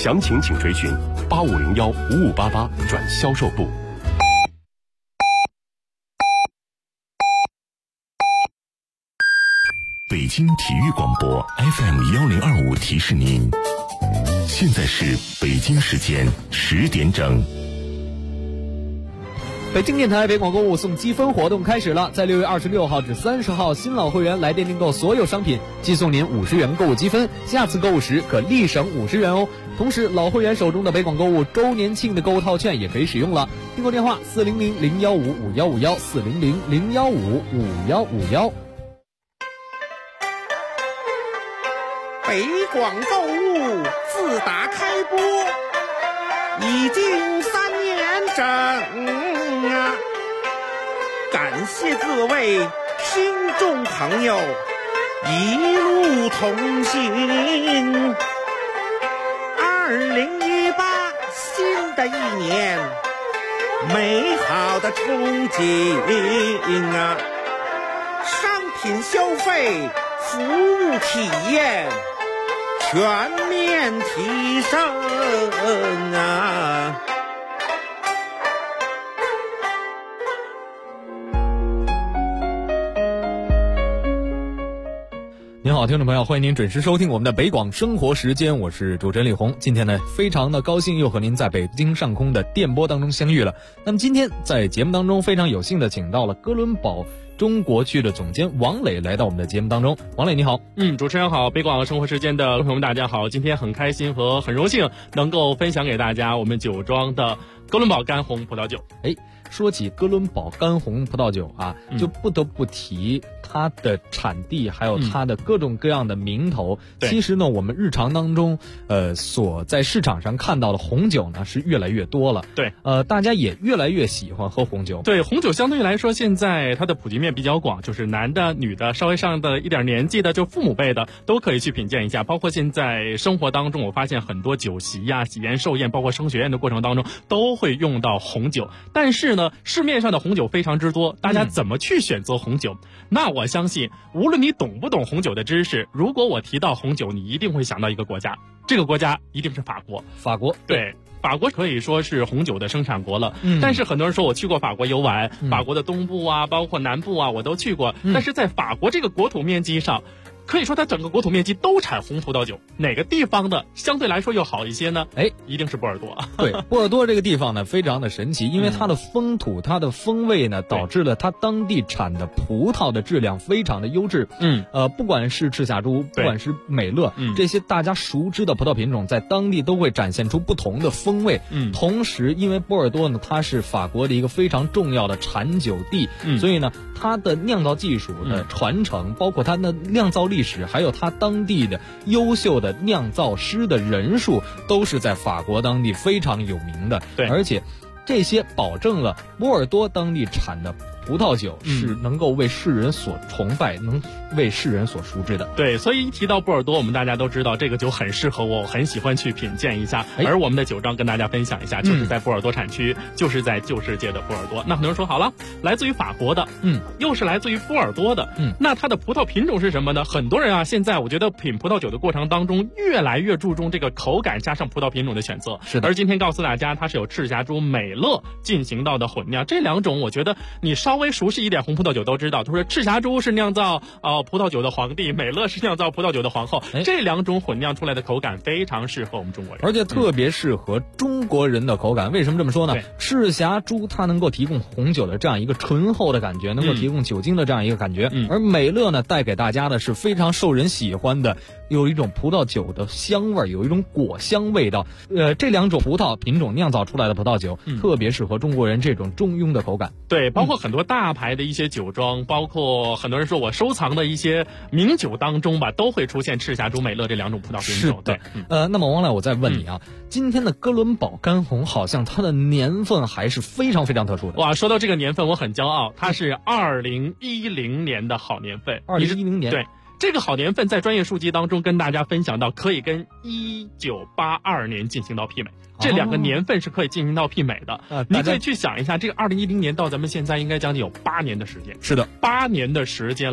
详情请垂询8501-5588转销售部。北京体育广播 FM1025提示您，现在是北京时间10点整。 北京电台北广购物送积分活动开始了，在6月26号至30号，新老会员来电订购所有商品，寄送您50元购物积分，下次购物时可立省50元哦。同时，老会员手中的北广购物周年庆的购物套券也可以使用了。订购电话400-015-5151，400-015-5151。 北广购物自打开播已经3年整啊，感谢各位听众朋友一路同行。2018新的一年，美好的憧憬啊，商品消费、服务体验全面提升啊！ 您好，听众朋友，欢迎您准时收听我们的北广生活时间，我是主持人李红。今天呢，非常的高兴又和您在北京上空的电波当中相遇了。那么今天在节目当中非常有幸的请到了哥伦堡中国区的总监王磊来到我们的节目当中。王磊你好。 主持人好，北广生活时间的朋友们大家好，今天很开心和很荣幸能够分享给大家我们酒庄的哥伦堡干红葡萄酒。 说起哥伦堡干红葡萄酒啊，就不得不提它的产地，还有它的各种各样的名头。其实呢，我们日常当中所在市场上看到的红酒呢是越来越多了。 对， 大家也越来越喜欢喝红酒。 对，红酒相对来说现在它的普及面比较广，就是男的、女的，稍微上的一点年纪的，就父母辈的都可以去品鉴一下。包括现在生活当中，我发现很多酒席呀、喜宴寿宴，包括升学宴的过程当中，都会用到红酒。但是呢，市面上的红酒非常之多，大家怎么去选择红酒？那我相信，无论你懂不懂红酒的知识，如果我提到红酒，你一定会想到一个国家，这个国家一定是法国。 法国， 对。法国可以说是红酒的生产国了，但是很多人说我去过法国游玩，法国的东部啊，包括南部啊，我都去过，但是在法国这个国土面积上，可以说它整个国土面积都产红葡萄酒，哪个地方的相对来说又好一些呢？一定是波尔多。 对，波尔多这个地方呢非常的神奇，因为它的风土、它的风味呢，导致了它当地产的葡萄的质量非常的优质。不管是赤霞珠，不管是美乐，这些大家熟知的葡萄品种，在当地都会展现出不同的风味。同时，因为波尔多呢，它是法国的一个非常重要的产酒地，所以呢，它的酿造技术的传承，包括它的酿造历史，还有它当地的优秀的酿造师的人数，都是在法国当地非常有名的。 对， 而且这些保证了波尔多当地产的葡萄酒是能够为世人所崇拜，能为世人所熟知的。 对，所以一提到波尔多，我们大家都知道这个酒很适合我很喜欢去品鉴一下。而我们的酒庄跟大家分享一下，就是在波尔多产区，就是在旧世界的波尔多。那很多人说好了，来自于法国的，又是来自于波尔多的，那它的葡萄品种是什么呢？很多人啊，现在我觉得品葡萄酒的过程当中，越来越注重这个口感加上葡萄品种的选择。 是的。 而今天告诉大家，它是有赤霞珠、美乐进行到的混酿，这两种我觉得你稍微熟悉一点红葡萄酒都知道，他说赤霞珠是酿造葡萄酒的皇帝，美乐是酿造葡萄酒的皇后，这两种混酿出来的口感非常适合我们中国人， 而且特别适合中国人的口感。为什么这么说呢？赤霞珠它能够提供红酒的这样一个醇厚的感觉，能够提供酒精的这样一个感觉，而美乐呢带给大家的是非常受人喜欢的，有一种葡萄酒的香味，有一种果香味道。这两种葡萄品种酿造出来的葡萄酒，特别适合中国人这种中庸的口感。 对，包括很多大牌的一些酒庄，包括很多人说我收藏的一些名酒当中吧，都会出现赤霞珠、美乐这两种葡萄品种。 是的。那么王磊，我再问你啊，今天的哥伦堡干红好像它的年份还是非常非常特殊的。 哇，说到这个年份我很骄傲，它是2010年的好年份。 2010年。 对。这个好年份在专业书籍当中跟大家分享到，可以跟1982年进行到媲美，这两个年份是可以进行到媲美的。你可以去想一下，这个2010年到咱们现在应该将近有8年的时间。 是的， 8年的时间了，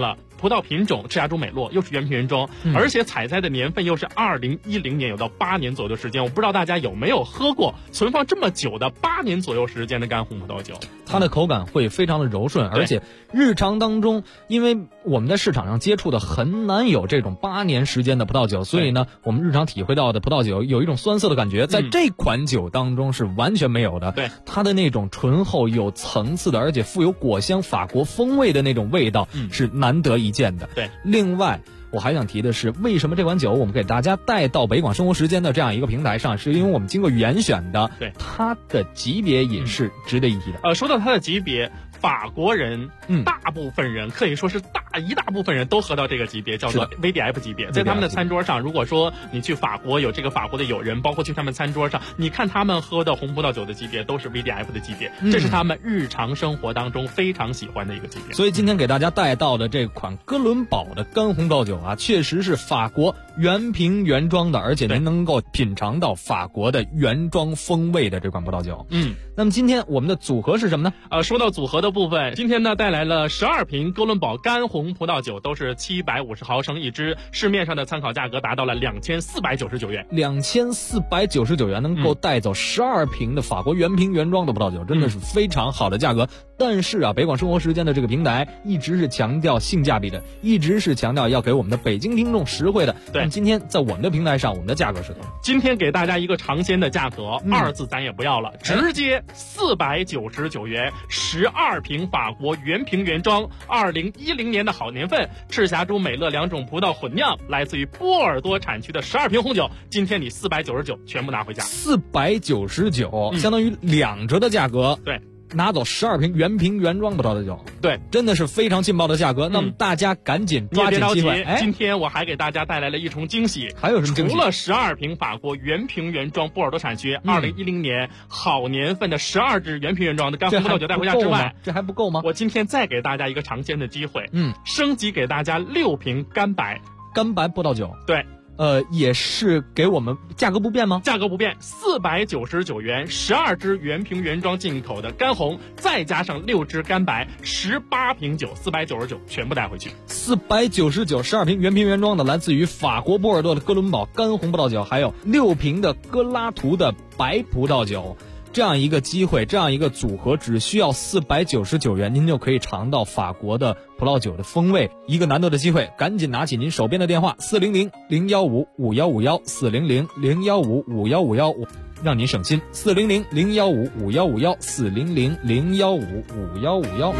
葡萄品种赤霞珠美洛，又是原瓶原装，而且采摘的年份又是2010年，有到8年左右的时间。我不知道大家有没有喝过存放这么久的8年左右时间的干红葡萄酒？ 它的口感会非常的柔顺，而且日常当中，因为我们在市场上接触的很难有这种8年时间的葡萄酒，所以呢，我们日常体会到的葡萄酒有一种酸涩的感觉，在这款酒当中是完全没有的。 对， 它的那种醇厚有层次的，而且富有果香法国风味的那种味道，是难得一见的。 对， 另外我还想提的是，为什么这款酒我们给大家带到北广生活时间的这样一个平台上，是因为我们经过严选的， 对， 它的级别也是值得一提的。 说到它的级别，法国人大部分人可以说是一大部分人都喝到这个级别，叫做 VDF 级别。在他们的餐桌上，如果说你去法国有这个法国的友人，包括去他们餐桌上，你看他们喝的红葡萄酒的级别都是 VDF 的级别，这是他们日常生活当中非常喜欢的一个级别。 所以今天给大家带到的这款哥伦堡的干红葡萄酒啊，确实是法国原瓶原装的，而且您能够品尝到法国的原装风味的这款葡萄酒。那么今天我们的组合是什么呢？ 说到组合的部分，今天呢带来了12瓶哥伦堡干红葡萄酒，都是750毫升一支，市面上的参考价格达到了2499元。 2499元能够带走12瓶的法国原瓶原装的葡萄酒，真的是非常好的价格。但是啊，北广生活时间的这个平台一直是强调性价比的，一直是强调要给我们的北京听众实惠的。 对， 今天在我们的平台上，我们的价格是多少？ 今天给大家一个尝鲜的价格，2字咱也不要了，直接499元，12瓶法国原瓶原装，2010年的好年份，赤霞珠美乐2种葡萄混酿，来自于波尔多产区的12瓶红酒，今天你499全部拿回家。 499，相当于2折的价格。 对。 拿走12瓶原瓶原装葡萄的酒， 对， 真的是非常劲爆的价格。那么大家赶紧抓紧机会。 今天我还给大家带来了一重惊喜， 还有什么惊喜？ 除了12瓶法国原瓶原装波尔多产区2010年好年份的12支原瓶原装的干红葡萄酒带回家之外， 这还不够吗？ 我今天再给大家一个尝鲜的机会，升级给大家6瓶干白葡萄酒。 对。 也是给我们价格不变吗？ 价格不变，499元，12支原瓶原装进口的干红，再加上6支干白，18瓶酒，499全部带回去。 499，12瓶原瓶原装的，来自于法国波尔多的哥伦堡干红葡萄酒，还有6瓶的哥拉图的白葡萄酒。这样一个机会，这样一个组合，只需要499元，您就可以尝到法国的葡萄酒的风味。一个难得的机会，赶紧拿起您手边的电话400-015-5151，400-015-5151，让您省心。400-015-5151，400-015-5151。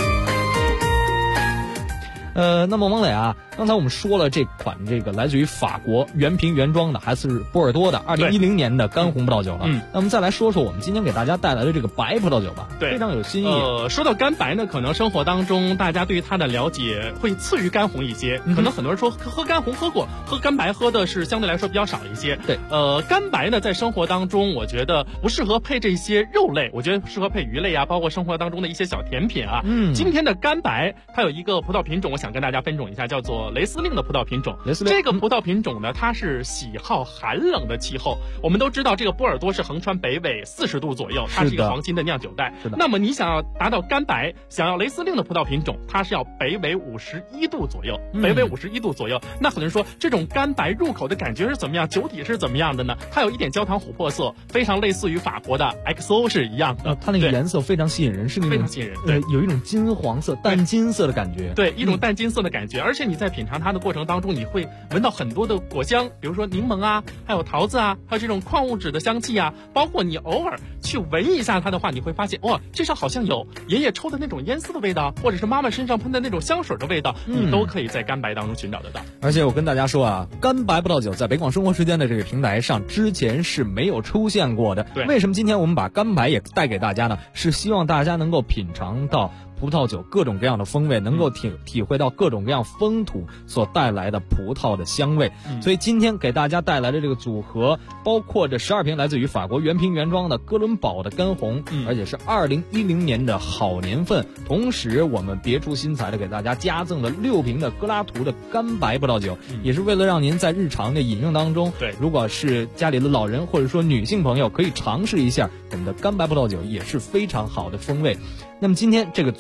那么王磊啊，刚才我们说了这款来自于法国原瓶原装的，还是波尔多的2010年的干红葡萄酒了。那我们再来说说我们今天给大家带来的这个白葡萄酒吧， 对， 非常有新意。 说到干白呢，可能生活当中大家对于它的了解会次于干红一些，可能很多人说喝干红喝过，喝干白喝的是相对来说比较少一些。 对， 干白呢在生活当中，我觉得不适合配这些肉类，我觉得适合配鱼类啊，包括生活当中的一些小甜品啊。今天的干白它有一个葡萄品种，我想跟大家分种一下，叫做雷司令的葡萄品种。这个葡萄品种呢，它是喜好寒冷的气候。我们都知道，这个波尔多是横穿北纬40度左右，它是一个黄金的酿酒带。那么你想要达到干白，想要雷司令的葡萄品种，它是要北纬51度左右。北纬51度左右，那很多人说这种干白入口的感觉是怎么样？酒体是怎么样的呢？它有一点焦糖琥珀色，非常类似于法国的 XO 是一样的。 它那个颜色非常吸引人，是那种非常吸引人，对， 有一种金黄色、淡金色的感觉。 对，一种淡金色的感觉。而且你在品尝它的过程当中，你会闻到很多的果香，比如说柠檬啊，还有桃子啊，还有这种矿物质的香气啊。包括你偶尔去闻一下它的话，你会发现哇，这上好像有爷爷抽的那种烟丝的味道，或者是妈妈身上喷的那种香水的味道，你都可以在干白当中寻找得到。 而且我跟大家说啊，干白葡萄酒在北广生活时间的这个平台上之前是没有出现过的。 对， 为什么今天我们把干白也带给大家呢？是希望大家能够品尝到葡萄酒各种各样的风味，能够体会到各种各样风土所带来的葡萄的香味。所以今天给大家带来的这个组合，包括这12瓶来自于法国原瓶原装的哥伦堡的干红，而且是2010年的好年份。同时我们别出心裁的给大家加赠了6瓶的哥拉图的干白葡萄酒，也是为了让您在日常的饮用当中， 对， 如果是家里的老人或者说女性朋友可以尝试一下我们的干白葡萄酒，也是非常好的风味。那么今天这个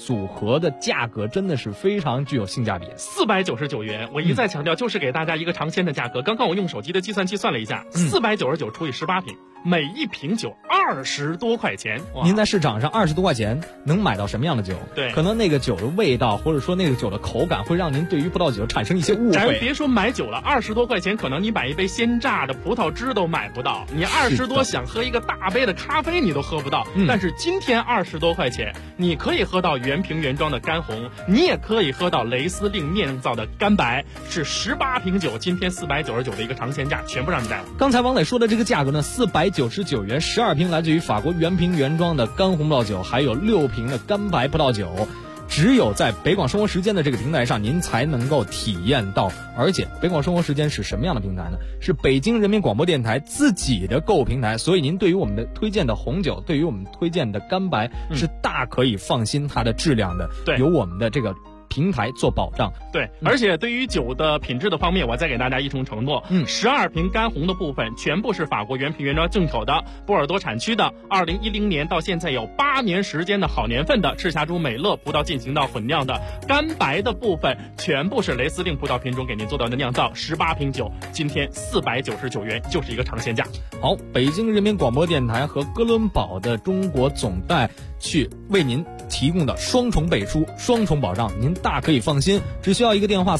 组合的价格真的是非常具有性价比 ，499元。我一再强调，就是给大家一个尝鲜的价格。刚刚我用手机的计算器算了一下，499除以18瓶，每一瓶酒20多块钱。 您在市场上20多块钱能买到什么样的酒？ 对， 可能那个酒的味道，或者说那个酒的口感，会让您对于葡萄酒产生一些误会。 咱别说买酒了，20多块钱可能你买一杯鲜榨的葡萄汁都买不到，你20多想喝一个大杯的咖啡你都喝不到。但是今天20多块钱，你可以喝到原瓶原装的干红，你也可以喝到雷司令酿造的干白，是18瓶酒，今天499的一个尝鲜价，全部让你带了。 刚才王磊说的这个价格呢，499元，12瓶来自于法国原瓶原装的干红葡萄酒，还有6瓶的干白葡萄酒。只有在北广生活时间的这个平台上，您才能够体验到。而且北广生活时间是什么样的平台呢？是北京人民广播电台自己的购物平台，所以您对于我们的推荐的红酒，对于我们推荐的干白，是大可以放心它的质量的。 对， 有我们的这个平台做保障。 对，而且对于酒的品质的方面，我再给大家一重承诺，12瓶干红的部分全部是法国原瓶原装进口的，波尔多产区的，2010年到现在有8年时间的好年份的赤霞珠美乐葡萄进行到混酿的。干白的部分全部是雷司令葡萄品种给您做到的酿造，18瓶酒，今天499元就是一个尝鲜价。 好，北京人民广播电台和哥伦堡的中国总代去为您提供的双重背书、双重保障，您大可以放心。只需要一个电话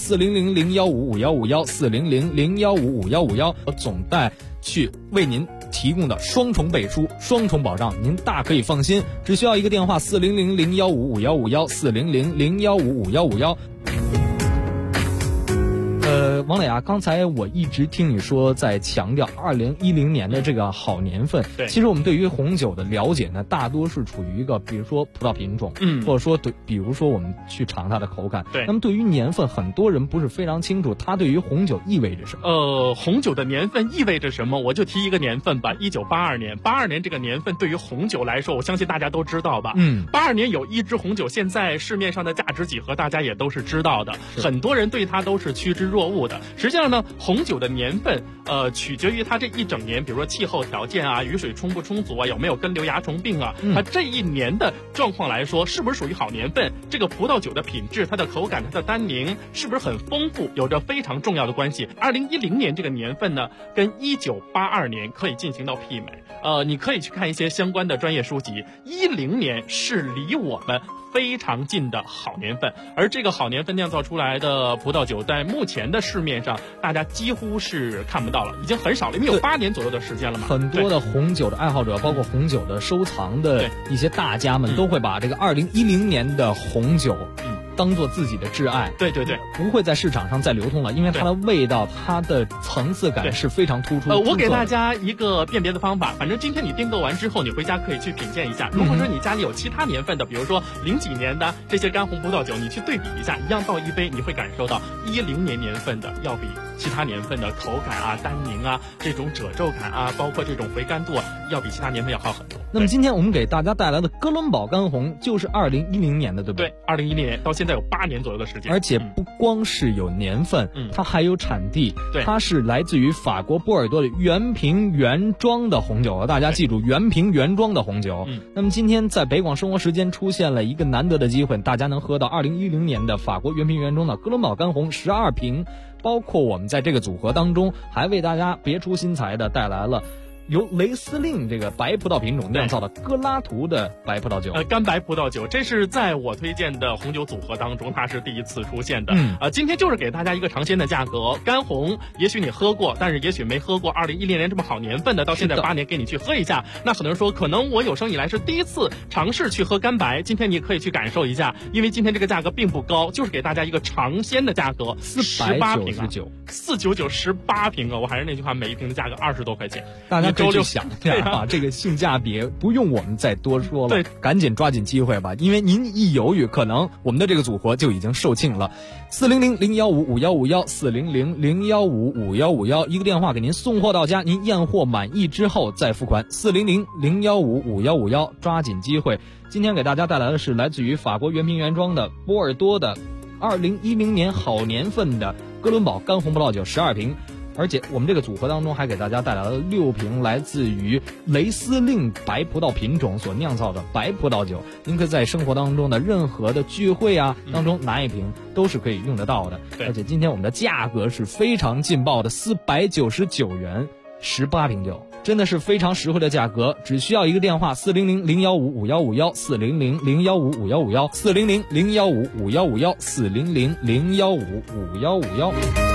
，4000015551，4000015551，总代去为您提供的双重背书、双重保障，您大可以放心。只需要一个电话，4000015551，4000015551。王磊啊，刚才我一直听你说在强调2010年的这个好年份。 对， 其实我们对于红酒的了解呢，大多是处于一个，比如说葡萄品种，或者说比如说我们去尝它的口感。 对， 那么对于年份，很多人不是非常清楚，它对于红酒意味着什么？ 红酒的年份意味着什么？我就提一个年份吧，1982年。82年这个年份对于红酒来说，我相信大家都知道吧。82年有一支红酒，现在市面上的价值几何大家也都是知道的，很多人对它都是趋之若鹜的。实际上呢，红酒的年份取决于它这一整年，比如说气候条件啊，雨水充不充足啊，有没有根瘤蚜虫病啊，它这一年的状况来说，是不是属于好年份？这个葡萄酒的品质、它的口感、它的单宁是不是很丰富，有着非常重要的关系。2010年这个年份呢，跟1982年可以进行到媲美。你可以去看一些相关的专业书籍，10年是离我们非常近的好年份，而这个好年份酿造出来的葡萄酒，在目前的市面上，大家几乎是看不到了，已经很少了，因为有8年左右的时间了嘛。 很多的红酒的爱好者，包括红酒的收藏的一些大家们，都会把这个2010年的红酒，当做自己的挚爱。 对对对， 不会在市场上再流通了，因为它的味道、它的层次感是非常突出。 我给大家一个辨别的方法，反正今天你订购完之后，你回家可以去品鉴一下。如果说你家里有其他年份的，比如说00几年的这些干红葡萄酒，你去对比一下，一样倒一杯，你会感受到10年年份的要比其他年份的口感啊、单宁啊、这种褶皱感啊，包括这种回甘度啊，要比其他年份要好很多。 那么今天我们给大家带来的哥伦堡干红就是2010年的，对不对？ 对，2010年到现在有8年左右的时间， 而且不光是有年份，它还有产地。 对， 它是来自于法国波尔多的原瓶原装的红酒，大家记住，原瓶原装的红酒。那么今天在北广生活时间出现了一个难得的机会，大家能喝到2010年的法国原瓶原装的哥伦堡干红12瓶，包括我们在这个组合当中还为大家别出心裁的带来了由雷司令这个白葡萄品种酿造的戈拉图的白葡萄酒， 干白葡萄酒，这是在我推荐的红酒组合当中，它是第一次出现的。今天就是给大家一个尝鲜的价格，干红，也许你喝过，但是也许没喝过2010年这么好年份的，到现在8年给你去喝一下。那很多人说，可能我有生以来是第一次尝试去喝干白，今天你可以去感受一下，因为今天这个价格并不高，就是给大家一个尝鲜的价格，18瓶啊，499 18瓶啊，我还是那句话，每一瓶的价格20多块钱， 大家可以去想一下啊，这个性价比不用我们再多说了，对，赶紧抓紧机会吧，因为您一犹豫，可能我们的这个组合就已经售罄了。400-015-5151，400-015-5151，一个电话给您送货到家，您验货满意之后再付款。400-015-5151，抓紧机会。今天给大家带来的是来自于法国原瓶原装的波尔多的2010年好年份的哥伦堡干红葡萄酒12瓶。 而且我们这个组合当中还给大家带来了6瓶来自于雷司令白葡萄品种所酿造的白葡萄酒，您可以在生活当中的任何的聚会啊当中拿一瓶都是可以用得到的。而且今天我们的价格是非常劲爆的，499元18瓶酒，真的是非常实惠的价格，只需要一个电话400-015-5151，400-015-5151，400-015-5151。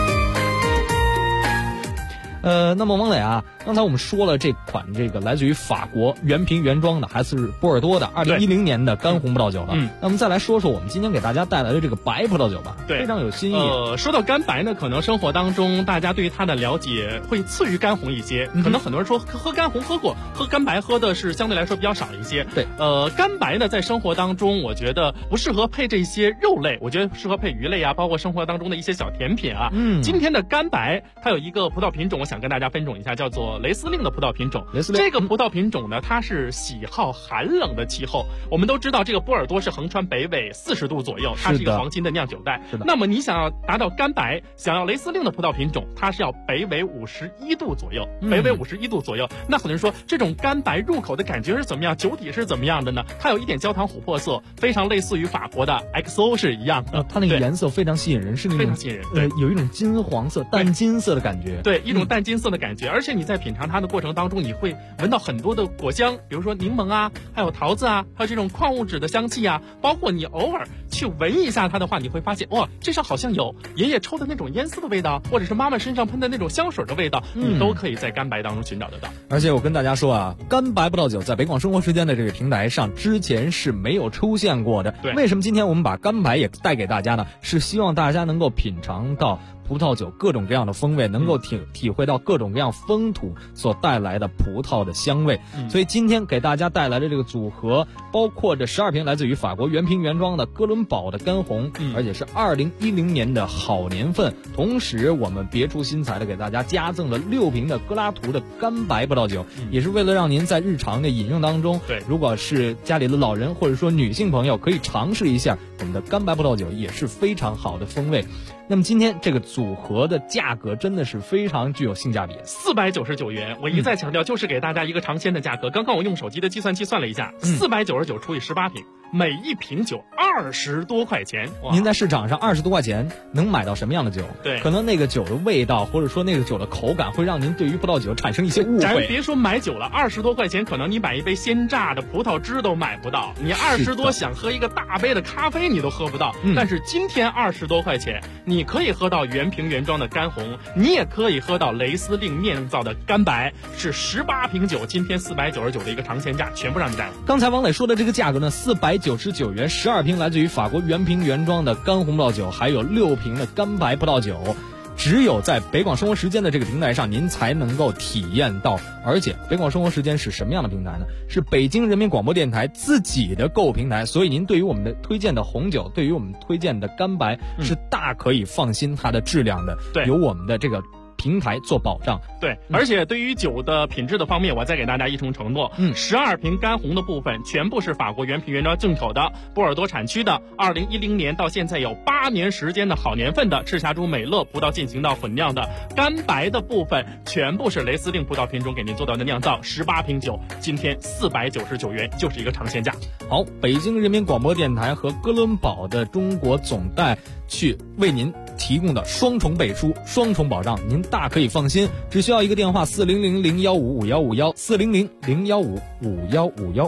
那么王磊啊，刚才我们说了这款这个来自于法国原瓶原装的还是波尔多的2010年的干红葡萄酒了。那么再来说说我们今天给大家带来的这个白葡萄酒吧，非常有新意。 说到干白呢，可能生活当中大家对于它的了解会次于干红一些，可能很多人说喝干红喝过，喝干白喝的是相对来说比较少一些。 对， 干白呢在生活当中我觉得不适合配这些肉类，我觉得适合配鱼类啊，包括生活当中的一些小甜品啊。今天的干白它有一个葡萄品种，我想跟大家分种一下，叫做雷司令的葡萄品种。这个葡萄品种呢，它是喜好寒冷的气候。我们都知道这个波尔多是横穿北纬40度左右，它是一个黄金的酿酒带。那么你想要达到干白，想要雷司令的葡萄品种，它是要北纬51度左右，北纬51度左右。那很多人说这种干白入口的感觉是怎么样，酒体是怎么样的呢？它有一点焦糖琥珀色，非常类似于法国的 XO 是一样的。 它那个颜色非常吸引人，是那种非常吸引人，对， 有一种金黄色、淡金色的感觉。 对，一种淡金色的感觉。而且你在品尝它的过程当中，你会闻到很多的果香，比如说柠檬啊，还有桃子啊，还有这种矿物质的香气啊。包括你偶尔去闻一下它的话，你会发现哇，这上好像有爷爷抽的那种烟丝的味道，或者是妈妈身上喷的那种香水的味道，你都可以在干白当中寻找得到。 而且我跟大家说啊，干白葡萄酒在北广生活时间的这个平台上之前是没有出现过的。 对， 为什么今天我们把干白也带给大家呢？是希望大家能够品尝到葡萄酒各种各样的风味，能够体会到各种各样风土所带来的葡萄的香味。所以今天给大家带来的这个组合，包括这12瓶来自于法国原瓶原装的哥伦堡的干红，而且是2010年的好年份。同时我们别出心裁的给大家加赠了6瓶的格拉图的干白葡萄酒，也是为了让您在日常的饮用当中，如果是家里的老人或者说女性朋友可以尝试一下我们的干白葡萄酒，也是非常好的风味。那么今天这个组合的价格真的是非常具有性价比 ，499元。我一再强调，就是给大家一个尝鲜的价格。刚刚我用手机的计算器算了一下，499除以18瓶，每一瓶酒20多块钱。 您在市场上20多块钱能买到什么样的酒？ 对， 可能那个酒的味道或者说那个酒的口感会让您对于葡萄酒产生一些误会。 咱别说买酒了，20多块钱可能你买一杯鲜榨的葡萄汁都买不到，你20多想喝一个大杯的咖啡你都喝不到。但是今天20多块钱，你可以喝到原瓶原装的干红，你也可以喝到雷司令酿造的干白，是18瓶酒，今天499的一个尝鲜价，全部让你带了。 刚才王磊说的这个价格呢，499元，12瓶来自于法国原瓶原装的干红葡萄酒，还有6瓶的干白葡萄酒。只有在北广生活时间的这个平台上，您才能够体验到。而且北广生活时间是什么样的平台呢？是北京人民广播电台自己的购物平台，所以您对于我们的推荐的红酒，对于我们推荐的干白，是大可以放心它的质量的。 对， 有我们的这个平台做保障。 对，而且对于酒的品质的方面，我再给大家一重承诺，12瓶干红的部分全部是法国原瓶原装进口的，波尔多产区的，2010年到现在有8年时间的好年份的赤霞珠美乐葡萄进行到混酿的。干白的部分全部是雷司令葡萄品种给您做到的酿造，18瓶酒，今天499元就是一个尝鲜价。 好，北京人民广播电台和哥伦堡的中国总代去为您提供的双重背书、双重保障，您大可以放心。只需要一个电话：400-015-5151，400-015-5151。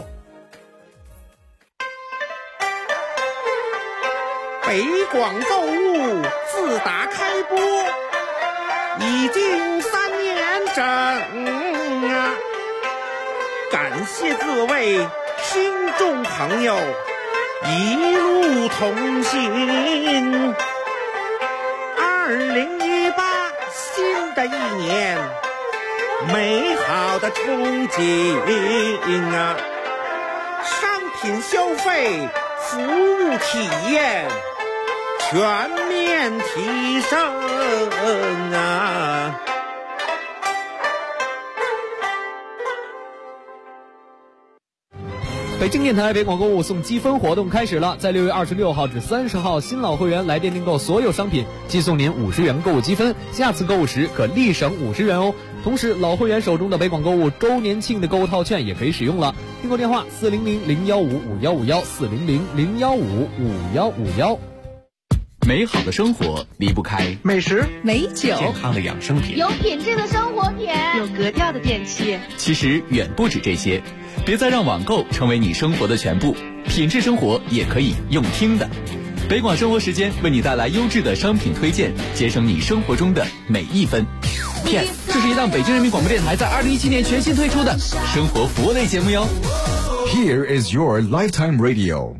北广购物自打开播已经3年整啊！感谢各位听众朋友一路同行。2018新的一年，美好的憧憬啊！商品消费、服务体验全面提升啊！ 北京电台北广购物送积分活动开始了，在6月26号至30号，新老会员来电订购所有商品，即送您50元购物积分，下次购物时可立省50元哦。同时，老会员手中的北广购物周年庆的购物套券也可以使用了。订购电话400-015-5151，400-015-5151。 美好的生活离不开美食、 美酒、 健康的养生品， 有品质的生活品， 有格调的电器。 其实远不止这些，别再让网购成为你生活的全部，品质生活也可以用听的。北广生活时间为你带来优质的商品推荐，节省你生活中的每一分。P.S. 这是一档北京人民广播电台在2017年全新推出的生活服务类节目哟。 Here is your lifetime radio。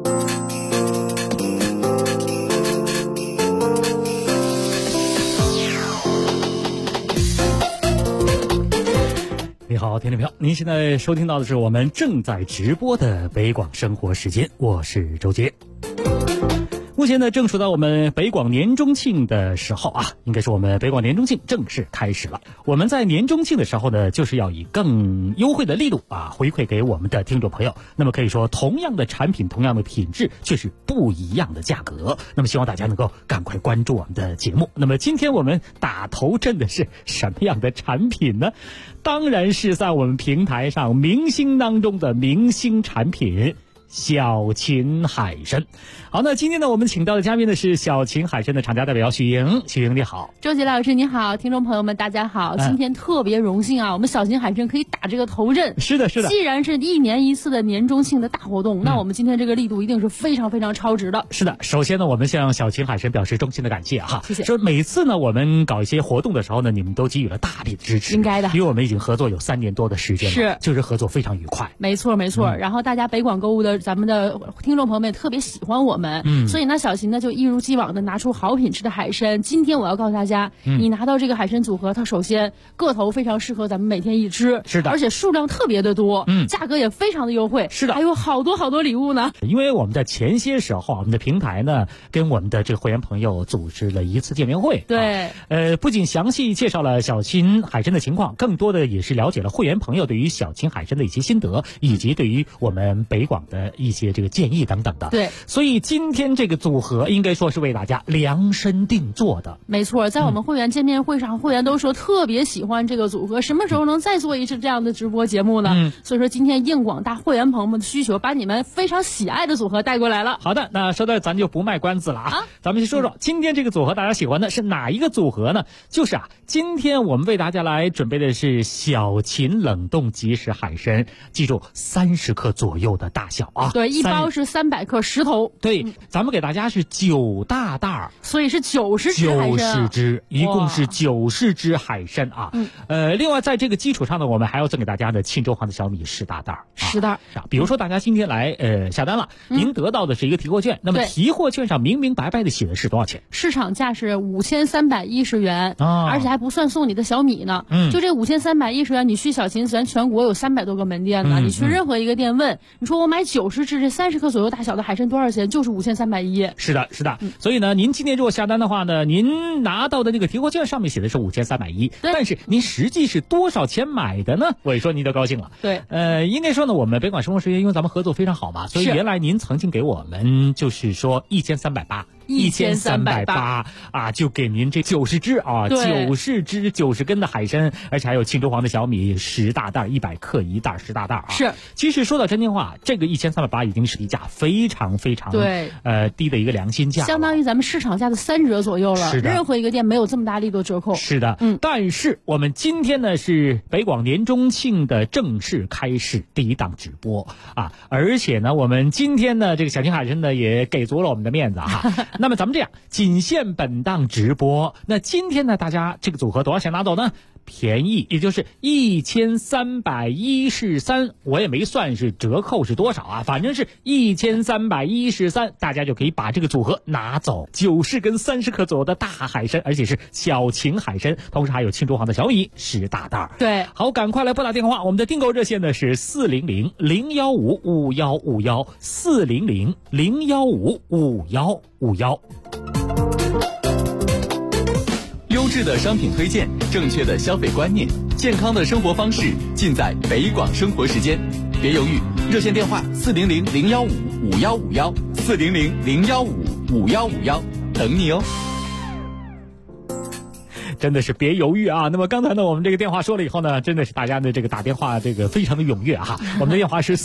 你好，听众朋友，您现在收听到的是我们正在直播的北广生活时间，我是周杰。目前呢，正处到我们北广年中庆的时候啊，应该是我们北广年中庆正式开始了。我们在年中庆的时候呢，就是要以更优惠的力度啊，回馈给我们的听众朋友。那么可以说，同样的产品，同样的品质，却是不一样的价格。那么希望大家能够赶快关注我们的节目。那么今天我们打头阵的是什么样的产品呢？当然是在我们平台上明星当中的明星产品。小秦海参。好，那今天呢，我们请到的嘉宾呢是小秦海参的厂家代表许莹。许莹你好。 周杰老师你好，听众朋友们大家好，今天特别荣幸啊，我们小秦海参可以打这个头阵。 是的，是的。 既然是1年1次的年中庆的大活动，那我们今天这个力度一定是非常非常超值的。 是的，首先呢，我们向小秦海参表示衷心的感谢哈。 谢谢。 说每次呢，我们搞一些活动的时候呢，你们都给予了大力的支持。 应该的， 因为我们已经合作有3年多的时间了， 是， 就是合作非常愉快。 没错没错。然后大家北广购物的咱们的听众朋友们也特别喜欢我们，所以呢，小秦呢就一如既往的拿出好品质的海参。今天我要告诉大家，你拿到这个海参组合，它首先个头非常适合咱们每天一吃， 是的， 而且数量特别的多，价格也非常的优惠， 是的， 还有好多好多礼物呢。 因为我们在前些时候，我们的平台呢跟我们的这个会员朋友组织了一次见面会， 对， 不仅详细介绍了小秦海参的情况，更多的也是了解了会员朋友对于小秦海参的一些心得，以及对于我们北广的一些这个建议等等的。 对， 所以今天这个组合应该说是为大家量身定做的。 没错，在我们会员见面会上，会员都说特别喜欢这个组合，什么时候能再做一次这样的直播节目呢？所以说今天应广大会员朋友们的需求，把你们非常喜爱的组合带过来了。 好的，那说到咱就不卖关子了啊，咱们先说说今天这个组合大家喜欢的是哪一个组合呢？就是今天我们为大家来准备的是小秦冷冻即食海参，记住30克左右的大小啊。 对，一包是300克10头。 对，咱们给大家是9大袋， 所以是90只海参 90只，一共是90只海参啊。另外在这个基础上呢，我们还要赠给大家的庆州黄的小米10大袋 ，10袋。 比如说大家今天来下单了，您得到的是一个提货券，那么提货券上明明白白的写的是多少钱？ 市场价是5310元，而且还不算送你的小米呢。就这5310元，你去小秦咱全国有300多个门店呢，你去任何一个店问，你说我买90只这30克左右大小的海参多少钱？就是5310。 是的，是的。所以呢，您今天如果下单的话呢，您拿到的那个提货券上面写的是5310，但是您实际是多少钱买的呢？我一说您就高兴了。 对， 应该说呢，我们北广生活时间因为咱们合作非常好嘛，所以原来您曾经给我们就是说1380啊，就给您这90只啊，90只90根的海参，而且还有庆州黄的小米10大袋，100克一袋10大袋啊。 是， 其实说到真心话，这个1380已经是低价，非常非常对低的一个良心价， 相当于咱们市场价的3折左右了。 是的， 任何一个店没有这么大力度折扣。 是的，但是我们今天呢是北广年中庆的正式开始第一档直播啊，而且呢我们今天呢这个小秦海参呢也给足了我们的面子啊。那么咱们这样，仅限本档直播。那今天呢大家这个组合多少钱拿走呢？便宜，也就是1313，我也没算是折扣是多少啊，反正是1313，大家就可以把这个组合拿走，90根30克左右的大海参，而且是小秦海参，同时还有庆州黄的小米10大袋。 对， 好，赶快来拨打电话，我们的订购热线呢是400-015-5151，400-015-5151。 优质的商品推荐，正确的消费观念，健康的生活方式，尽在北广生活时间。 别犹豫，热线电话400-015-5151，400-015-5151，等你哦。 真的是别犹豫啊！那么刚才呢，我们这个电话说了以后呢，真的是大家的这个打电话这个非常的踊跃哈。我们的电话是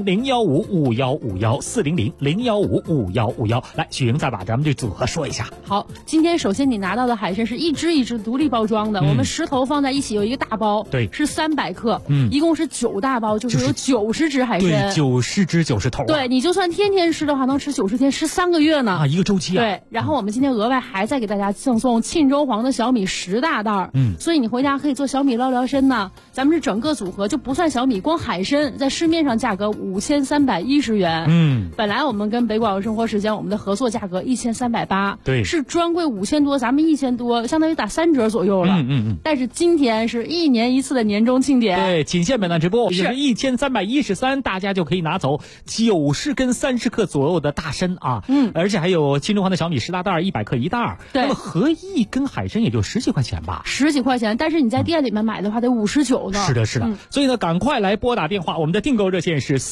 400-015-5151，400-015-5151。来，许莹再把咱们这组合说一下。 好，今天首先你拿到的海参是一只一只独立包装的，我们10头放在一起有一个大包， 对， 是300克，一共是9大包，就是有90只海参， 对，90只90头， 对，你就算天天吃的话，能吃90天，吃3个月呢啊，一个周期啊。 对，然后我们今天额外还再给大家赠送沁州黄的小米10大袋，所以你回家可以做小米捞辽参呢。咱们是整个组合就不算小米，光海参在市面上价格5310元，本来我们跟北广生活时间我们的合作价格1380， 对， 是专柜5000多，咱们1000多，相当于打3折左右了，但是今天是1年1次的年终庆典， 对，仅限本档直播，是1313，大家就可以拿走90根30克左右的大参啊，而且还有沁州黄的小米10大袋100克1袋， 对， 那么合一根海参也就10几块钱吧 ，10几块钱，但是你在店里面买的话得59呢。 是的，是的，所以呢，赶快来拨打电话，我们的订购热线是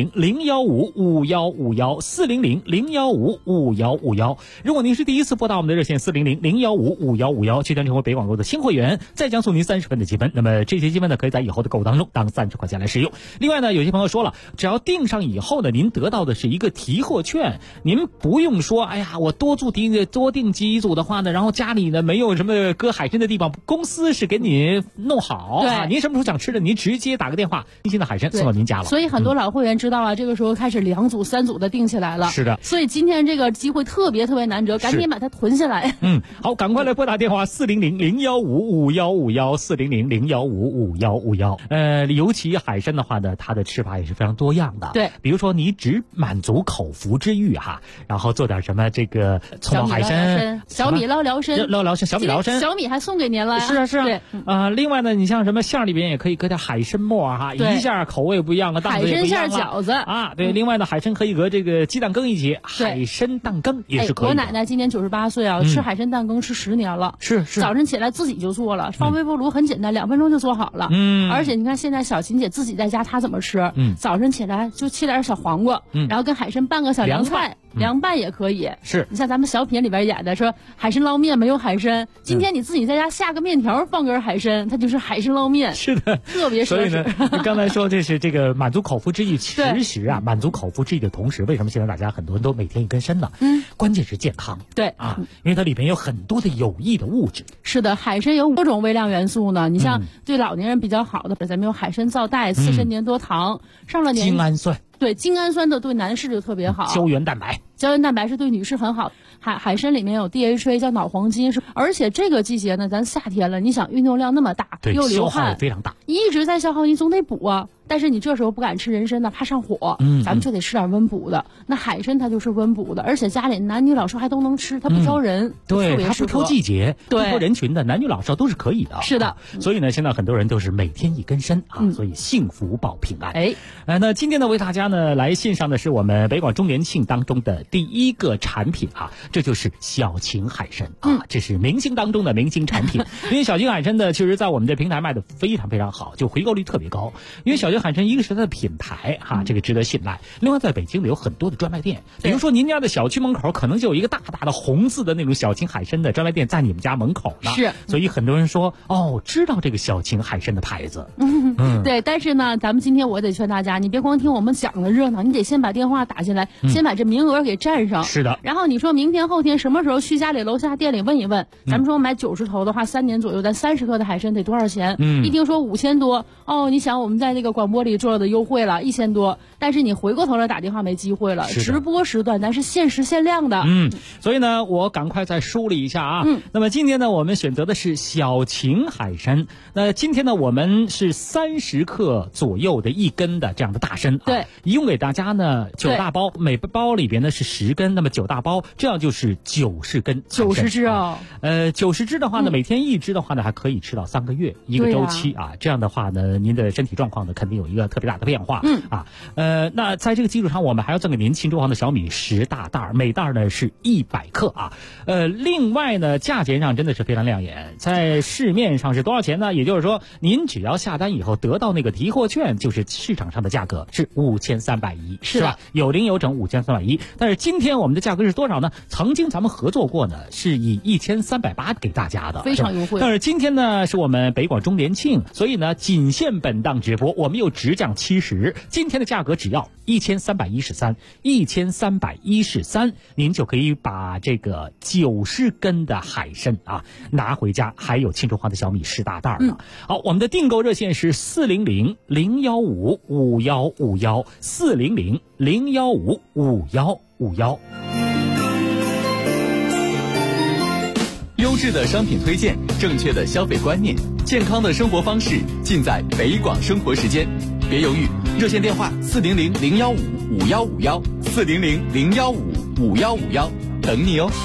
400-015-5151，400-015-5151。如果您是第一次拨打我们的热线400-015-5151，即将成为北广购的新会员，再将送您30分的积分。那么这些积分呢，可以在以后的购物当中当30块钱来使用。另外呢，有些朋友说了，只要订上以后呢，您得到的是一个提货券，您不用说，哎呀，我多订几组的话呢，然后家里呢没有什么搁海参的地方，公司是给你弄好， 对， 您什么时候想吃的，您直接打个电话，新鲜的海参送到您家了。 所以很多老会员知道啊，这个时候开始2组3组的订起来了。 是的， 所以今天这个机会特别难得，赶紧把它囤下来。 好，赶快来拨打电话400-015-5151，400-015-5151。尤其海参的话呢，它的吃法也是非常多样的。 对， 比如说你只满足口腹之欲哈，然后做点什么这个葱爆海参、 小米捞辽参、 小米辽参， 小米还送给您了呀。 是啊是啊。 对另外呢，你像什么馅里边也可以搁点海参末哈，一下口味不一样了，档次也不一样了。 海参馅饺子啊，对。另外呢，海参可以搁这个鸡蛋羹一起，海参蛋羹也是可以的。 我奶奶今年98岁啊，吃海参蛋羹吃10年了。 是。 早晨起来自己就做了，放微波炉很简单，2分钟就做好了。而且你看现在小琴姐自己在家，她怎么吃？早晨起来就切点小黄瓜，然后跟海参拌个小凉菜。凉拌也可以， 是你像咱们小品里边演的说海参捞面没有海参，今天你自己在家下个面条放根海参，它就是海参捞面。 是的， 特别奢侈。 所以呢，你刚才说这是这个满足口腹之欲，其实啊，满足口腹之欲的同时，为什么现在大家很多人都每天一根参呢？关键是健康。 对啊，因为它里边有很多的有益的物质。 是的，海参有多种微量元素呢。你像对老年人比较好的，咱们有海参皂苷、刺参粘多糖，上了年精氨酸。 对，精氨酸的对男士就特别好。 胶原蛋白是对女士很好。海参里面有 DHA 叫脑黄金，而且这个季节呢，咱夏天了，你想运动量那么大，又流汗， 非常大， 一直在消耗，你总得补啊。但是你这时候不敢吃人参呢，怕上火，咱们就得吃点温补的。那海参它就是温补的，而且家里男女老少还都能吃，它不挑人， 对，它不挑季节，不挑人群的，男女老少都是可以的。 是的， 所以呢，现在很多人都是每天一根参啊，所以幸福保平安。那今天呢，为大家呢来献上的是我们北广周年庆当中的第一个产品啊，这就是小秦海参啊，这是明星当中的明星产品。因为小秦海参呢，其实在我们的平台卖的非常非常好，就回购率特别高。因为小秦海参一个是它的品牌哈，这个值得信赖。另外，在北京呢有很多的专卖店，比如说您家的小区门口可能就有一个大大的红字的那种小秦海参的专卖店在你们家门口呢。 是， 所以很多人说知道这个小秦海参的牌子。 对，但是呢，咱们今天我得劝大家，你别光听我们讲的热闹，你得先把电话打进来，先把这名额给占上。 是的。 然后你说明天后天什么时候去家里楼下店里问一问，咱们说买90头的话，3年左右咱30克的海参得多少钱？一听说5000多，你想我们在这个广播里做的优惠了1000多，但是你回过头来打电话没机会了。直播时段咱是限时限量的。 所以呢，我赶快再梳理一下啊。那么今天呢，我们选择的是小秦海参。那今天呢，我们是30克左右的一根的这样的大参。 对， 一共给大家呢9大包，每包里边呢是10根，那么9大包，这样就是90根。 90只啊 ！90只的话呢，每天1只的话呢，还可以吃到3个月一个周期啊。这样的话呢，您的身体状况呢肯定有一个特别大的变化。那在这个基础上，我们还要赠给您庆州行的小米10大袋，每袋呢是100克啊。另外呢，价钱上真的是非常亮眼，在市面上是多少钱呢？也就是说，您只要下单以后得到那个提货券，就是市场上的价格是5310，是吧？有零有整5310。但是今天我们的价格是多少呢？曾经咱们合作过呢，是以1380给大家的， 非常优惠。 但是今天呢，是我们北广周年庆，所以呢，仅限本档直播，我们又直降70，今天的价格只要1313，您就可以把这个90根的海参啊拿回家，还有庆州行的小米10大袋呢。好，我们的订购热线是400-015-5151，400-015-5151。 优质的商品推荐，正确的消费观念，健康的生活方式，尽在北广生活时间。别犹豫，热线电话400-015-5151，400-015-5151，等你哦。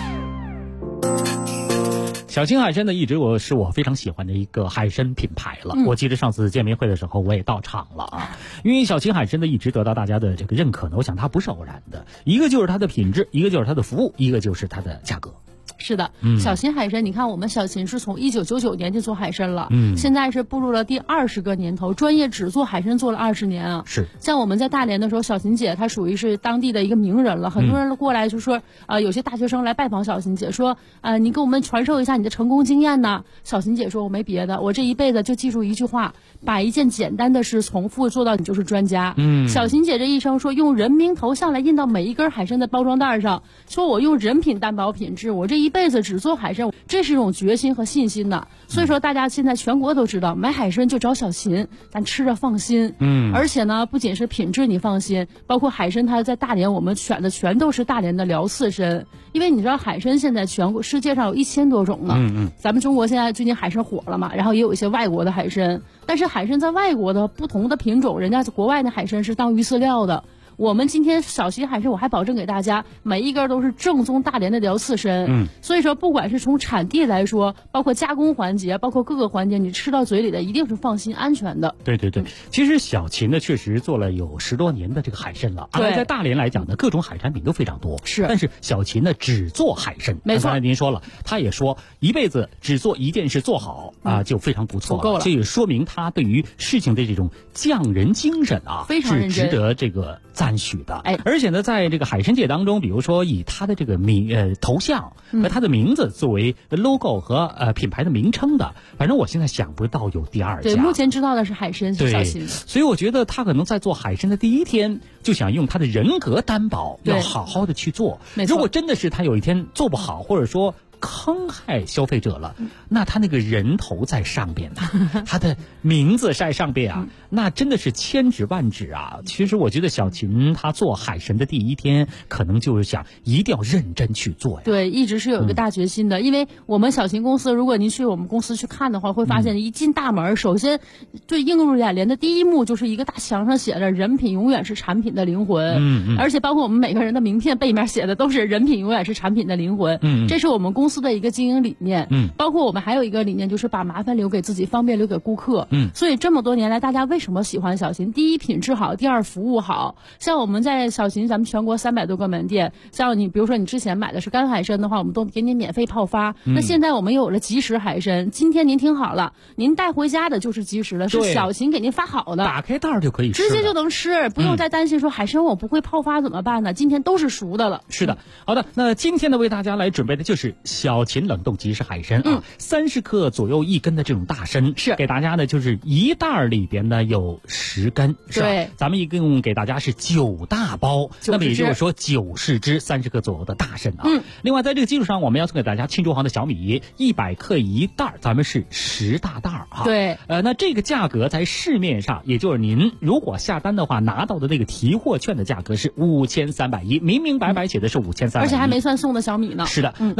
小青海参呢，一直是我非常喜欢的一个海参品牌了。我记得上次见面会的时候，我也到场了啊。因为小青海参呢，一直得到大家的这个认可呢，我想它不是偶然的，一个就是它的品质，一个就是它的服务，一个就是它的价格。 是的，小秦海参，你看我们小秦是从1999年就做海参了，现在是步入了第20个年头，专业只做海参做了20年啊。 是， 像我们在大连的时候，小秦姐她属于是当地的一个名人了，很多人过来就说，有些大学生来拜访小秦姐，说，你给我们传授一下你的成功经验呢。小秦姐说，我没别的，我这一辈子就记住一句话，把一件简单的事重复做到你就是专家。小秦姐这一生说，用人名头像来印到每一根海参的包装袋上，说我用人品担保品质，我这一辈子只做海参，这是一种决心和信心的。所以说大家现在全国都知道，买海参就找小秦，咱吃着放心。而且呢，不仅是品质你放心，包括海参它在大连我们选的全都是大连的辽刺参，因为你知道海参现在全国世界上有1000多种呢。咱们中国现在最近海参火了嘛，然后也有一些外国的海参，但是海参在外国的不同的品种，人家国外的海参是当鱼饲料的。我们今天小秦海参，我还保证给大家每一根都是正宗大连的辽刺参。所以说不管是从产地来说，包括加工环节，包括各个环节，你吃到嘴里的一定是放心安全的。 对，其实小秦呢确实做了有10多年的这个海参了，而在大连来讲呢，各种海产品都非常多。 是， 但是小秦呢只做海参。 没错， 刚才您说了，他也说一辈子只做一件事做好就非常不错了， 够了。 这也说明他对于事情的这种匠人精神非常认真， 是值得这个赞许的。而且呢，在这个海参界当中，比如说以他的这个头像和他的名字作为 logo 和品牌的名称的，反正我现在想不到有第二家。 对，目前知道的是海参是小秦。 所以我觉得他可能在做海参的第一天就想用他的人格担保，要好好的去做。如果真的是他有一天做不好，或者说坑害消费者了，那他那个人头在上边呢，他的名字在上边啊，那真的是千指万指啊。其实我觉得小秦他做海参的第一天，可能就是想一定要认真去做呀。 对，一直是有一个大决心的。因为我们小秦公司，如果您去我们公司去看的话，会发现一进大门，首先最映入眼帘的第一幕就是一个大墙上写着"人品永远是产品的灵魂"，而且包括我们每个人的名片背面写的都是"人品永远是产品的灵魂"。这是我们公司的一个经营理念。包括我们还有一个理念，就是把麻烦留给自己，方便留给顾客。所以这么多年来，大家为什么喜欢小秦？第一，品质好；第二，服务好。像我们在小秦，咱们全国300多个门店，像你比如说你之前买的是干海参的话，我们都给你免费泡发。那现在我们有了即食海参，今天您听好了，您带回家的就是即食的，是小秦给您发好的， 打开袋就可以吃， 直接就能吃，不用再担心说海参我不会泡发怎么办呢？今天都是熟的了。 是的，好的，那今天呢为大家来准备的就是小秦冷冻即食海参30克左右1根的这种大参，是给大家呢就是一袋里边呢有10根，是吧？ 对， 咱们一共给大家是9大包，那么也就是说90只30克左右的大参啊。另外在这个基础上，我们要送给大家庆州行的小米100克1袋，咱们是10大袋啊。 对， 那这个价格在市面上，也就是您如果下单的话拿到的那个提货券的价格是5310，明明白白写的是5310， 而且还没算送的小米呢。 是的，那么今天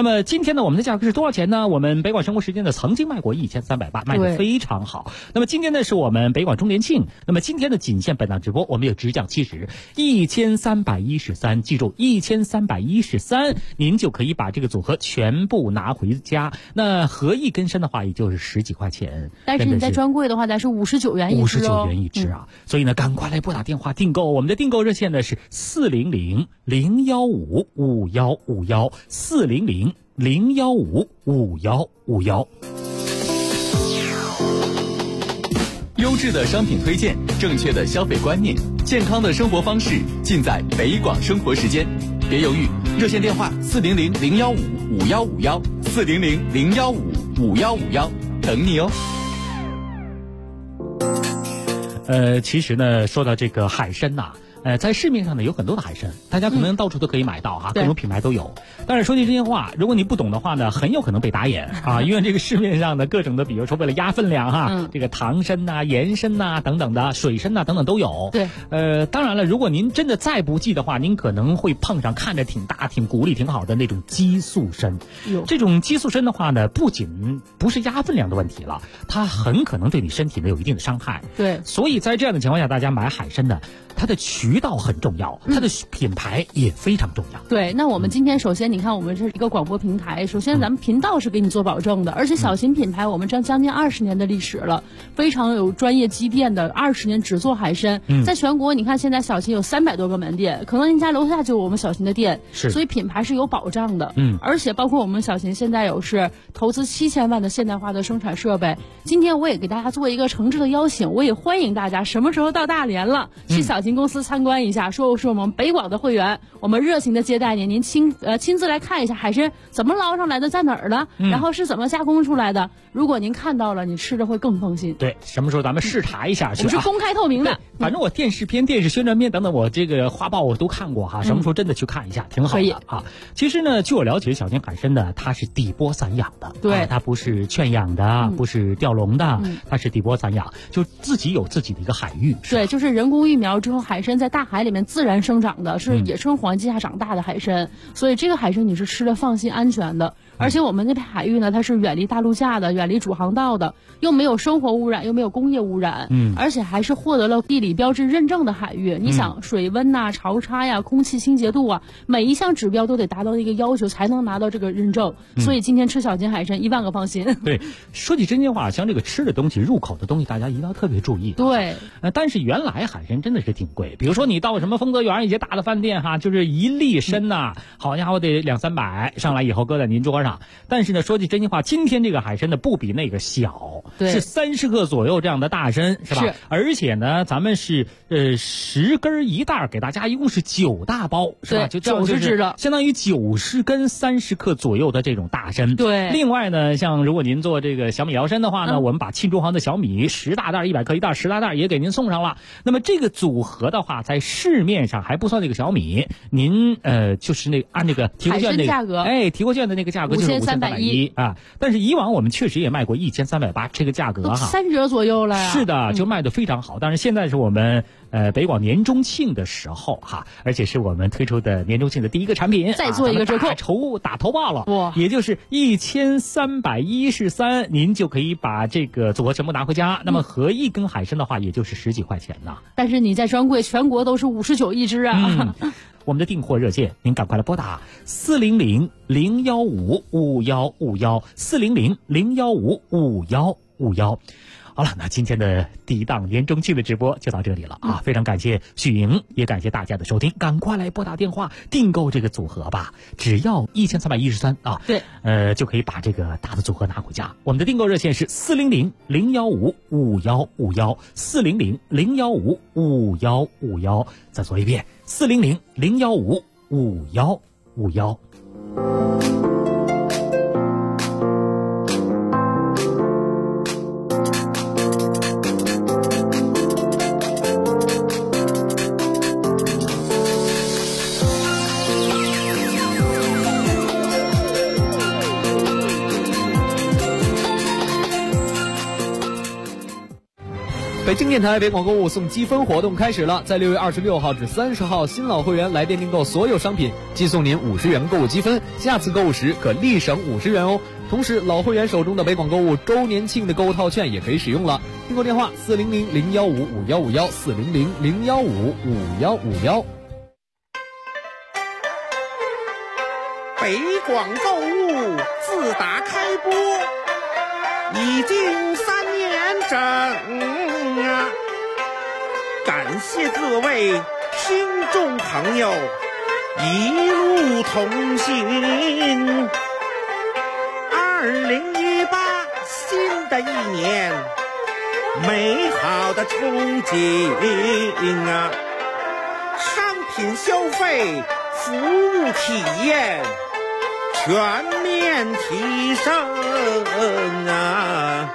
天呢，我们的价格是多少钱呢？我们北广生活时间呢曾经卖过1380，卖得非常好。那么今天呢是我们北广周年庆，那么今天的仅限本档直播，我们有直降70，1313，记住1313，您就可以把这个组合全部拿回家。那合一跟身的话，也就是10几块钱。 但是你在专柜的话，咱是59元一只 59元一只啊！所以呢，赶快来拨打电话订购。我们的订购热线呢是400-015-5151，400-015-5151。 优质的商品推荐，正确的消费观念，健康的生活方式，尽在北广生活时间。别犹豫，热线电话400-015-5151，400-015-5151，等你哦。 其实呢，说到这个海参呐，在市面上呢有很多的海参，大家可能到处都可以买到哈，各种品牌都有。但是说句真心话，如果你不懂的话呢，很有可能被打眼啊，因为这个市面上的各种的，比如说为了压分量哈，这个唐参呐、盐参呐等等的，水参呐等等都有。 对， 当然了，如果您真的再不济的话，您可能会碰上看着挺大、挺骨力挺好的那种激素参。这种激素参的话呢，不仅不是压分量的问题了，它很可能对你身体呢有一定的伤害。 对， 所以在这样的情况下，大家买海参呢，它的渠道很重要，它的品牌也非常重要。 对，那我们今天首先你看，我们这是一个广播平台，首先咱们频道是给你做保证的，而且小型品牌我们将近20年的历史了，非常有专业积淀的，20年只做海参。在全国你看现在小型有300多个门店，可能您家楼下就有我们小型的店，所以品牌是有保障的。而且包括我们小型现在有是投资7000万的现代化的生产设备。今天我也给大家做一个诚挚的邀请，我也欢迎大家什么时候到大连了，去小型公司参观一下，说是我们北广的会员，我们热情的接待您，您亲自来看一下海参怎么捞上来的，在哪儿的，然后是怎么加工出来的。如果您看到了，你吃着会更放心。 对，什么时候咱们视察一下？ 我们是公开透明的。 反正我电视片、电视宣传片等等，我这个画报我都看过哈。什么时候真的去看一下，挺好的啊。其实呢，据我了解，小型海参呢，它是底波散养的， 对， 它不是圈养的，不是钓笼的，它是底波散养，就自己有自己的一个海域。 对，就是人工育苗之后，海参在大海里面自然生长的，是野生环境下长大的海参，所以这个海参你是吃的放心安全的。而且我们那片海域呢，它是远离大陆架的，远离主航道的，又没有生活污染，又没有工业污染，而且还是获得了地理标志认证的海域。你想水温呐、潮差呀、空气清洁度啊，每一项指标都得达到一个要求才能拿到这个认证。所以今天吃小型海参1万个放心。 对，说起真心话，像这个吃的东西、入口的东西，大家一定要特别注意。 对， 但是原来海参真的是挺贵，比如说你到什么丰泽园一些大的饭店哈，就是一粒参呐，好家伙得200-300，上来以后搁在您桌上。但是呢，说句真心话，今天这个海参呢不比那个小，是30克左右这样的大参，是吧？而且呢，咱们是10根1袋，给大家一共是9大包，是吧？就 90只的， 相当于90根30克左右的这种大参。 对。 另外呢，像如果您做这个小米摇参的话呢，我们把沁中航的小米10大袋100克1袋10大袋也给您送上了。那么这个组合的话，在市面上还不算那个小米，您就是那按那个提货券那个价格， 提货券的那个价格就是5310啊。但是以往我们确实也卖过1380这个价格哈 ，3折左右了呀。 是的，就卖得非常好。但是现在是我们北广年中庆的时候哈，而且是我们推出的年中庆的第一个产品， 再做一个折扣， 打头报了，哇，也就是1313，您就可以把这个组合全部拿回家。那么合一根海参的话，也就是10几块钱呢。 但是你在专柜全国都是59一只啊。 我们的订货热线，您赶快来拨打400-015-5151，400-015-5151。好了，那今天的第一档年中庆的直播就到这里了啊！非常感谢许莹，也感谢大家的收听，赶快来拨打电话订购这个组合吧，只要1313啊， 对， 就可以把这个大的组合拿回家。我们的订购热线是400-015-5151，400-015-5151，再说一遍，400-015-5151。 本京电台北广购物送积分活动开始了，在6月26号至30号，新老会员来电订购所有商品，即送您50元购物积分，下次购物时可立省50元哦。同时，老会员手中的北广购物周年庆的购物套券也可以使用了。订购电话400-015-5151，400-015-5151。 北广购物自打开播已经3年整啊！感谢各位听众朋友一路同行。2018新的一年，美好的憧憬啊！商品消费、服务体验全面提升啊！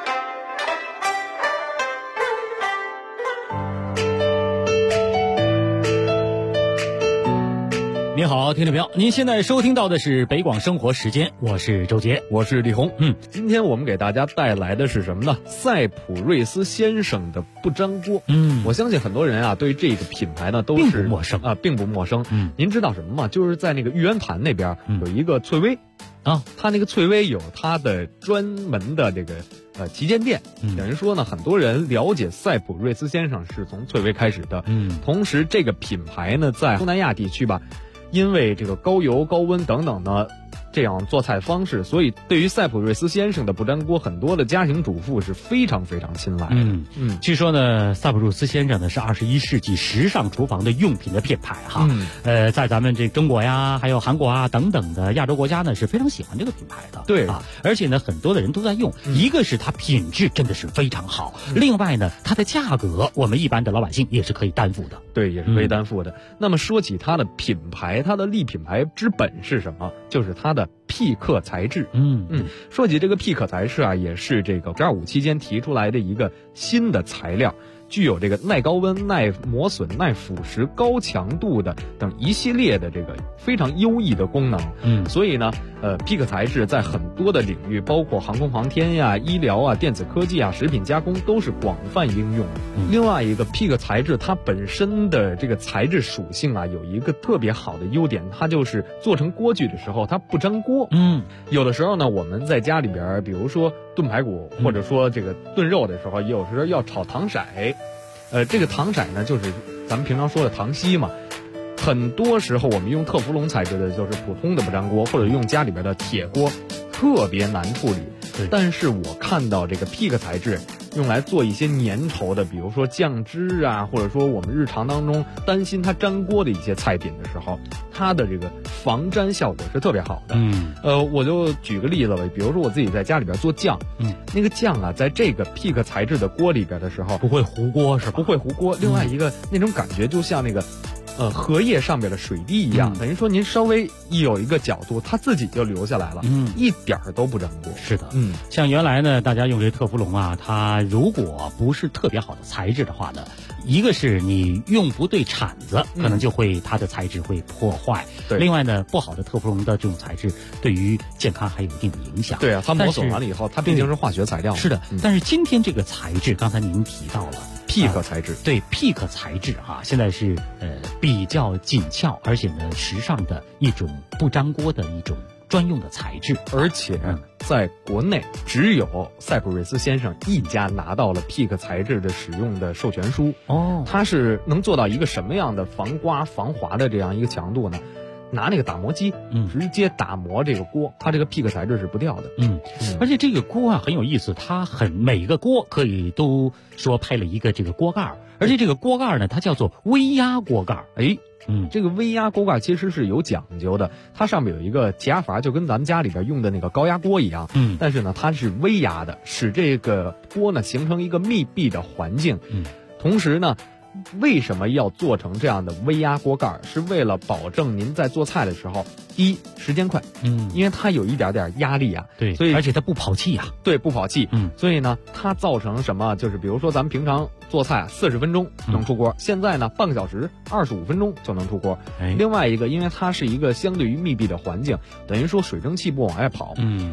您好，听众朋友，您现在收听到的是北广生活时间，我是周杰， 我是李红。今天我们给大家带来的是什么呢？赛普瑞斯先生的不粘锅。我相信很多人啊，对这个品牌呢都是并不陌生啊，并不陌生。您知道什么吗？就是在那个玉渊潭那边有一个翠微啊，它那个翠微有它的专门的这个旗舰店，等于说呢，很多人了解赛普瑞斯先生是从翠微开始的。同时这个品牌呢，在东南亚地区吧，因为这个高油、高温等等呢，这样做菜方式，所以对于赛普瑞斯先生的不粘锅，很多的家庭主妇是非常非常青睐的。 据说呢，赛普瑞斯先生呢是21世纪时尚厨房的用品的品牌哈。在咱们这中国呀，还有韩国啊等等的亚洲国家呢，是非常喜欢这个品牌的。 对啊，而且呢，很多的人都在用。一个是它品质真的是非常好，另外呢，它的价格我们一般的老百姓也是可以担负的。 对，也是可以担负的。那么说起它的品牌，它的立品牌之本是什么？就是它的匹克材质。说起这个匹克材质啊，也是这个“925”期间提出来的一个新的材料，具有这个耐高温、耐磨损、耐腐蚀、高强度的等一系列的这个非常优异的功能。所以呢，匹克材质在很多的领域，包括航空航天呀、医疗啊、电子科技啊、食品加工，都是广泛应用。另外一个，匹克材质它本身的这个材质属性啊，有一个特别好的优点，它就是做成锅具的时候它不粘锅。有的时候呢，我们在家里边，比如说炖排骨，或者说这个炖肉的时候，有时候要炒糖色。这个糖色呢，就是咱们平常说的糖稀嘛。很多时候我们用特氟龙材质的，就是普通的不粘锅，或者用家里边的铁锅，特别难处理。但是我看到这个匹克材质用来做一些粘稠的，比如说酱汁啊，或者说我们日常当中担心它粘锅的一些菜品的时候，它的这个防粘效果是特别好的。我就举个例子吧，比如说我自己在家里边做酱，那个酱啊，在这个匹克材质的锅里边的时候， 不会糊锅是吧？ 不会糊锅。另外一个那种感觉就像那个荷叶上边的水滴一样，等于说您稍微一有一个角度，它自己就流下来了，一点儿都不粘锅。 是的，像原来呢，大家用这特氟龙啊，它如果不是特别好的材质的话呢，一个是你用不对铲子，可能就会它的材质会破坏。另外呢，不好的特氟龙的这种材质对于健康还有一定的影响。 对啊，它磨损完了以后，它毕竟是化学材料。 是的，但是今天这个材质，刚才您提到了。 匹克材质， 对，匹克材质啊，现在是比较紧俏，而且呢时尚的一种不粘锅的一种专用的材质， 而且在国内只有赛普瑞斯先生一家拿到了匹克材质的使用的授权书。它是能做到一个什么样的防刮防滑的这样一个强度呢？拿那个打磨机，直接打磨这个锅，它这个匹克材质是不掉的。 而且这个锅啊很有意思，它每一个锅可以都说配了一个这个锅盖，而且这个锅盖呢，它叫做微压锅盖。 这个微压锅盖其实是有讲究的，它上面有一个气压阀，就跟咱们家里边用的那个高压锅一样。但是呢，它是微压的，使这个锅呢形成一个密闭的环境。同时呢，为什么要做成这样的微压锅盖？是为了保证您在做菜的时候，第一时间快，因为它有一点点压力啊， 对， 所以而且它不跑气啊， 对，不跑气，所以呢，它造成什么？就是比如说咱们平常做菜40分钟能出锅，现在呢半个小时25分钟就能出锅。另外一个，因为它是一个相对于密闭的环境，等于说水蒸气不往外跑，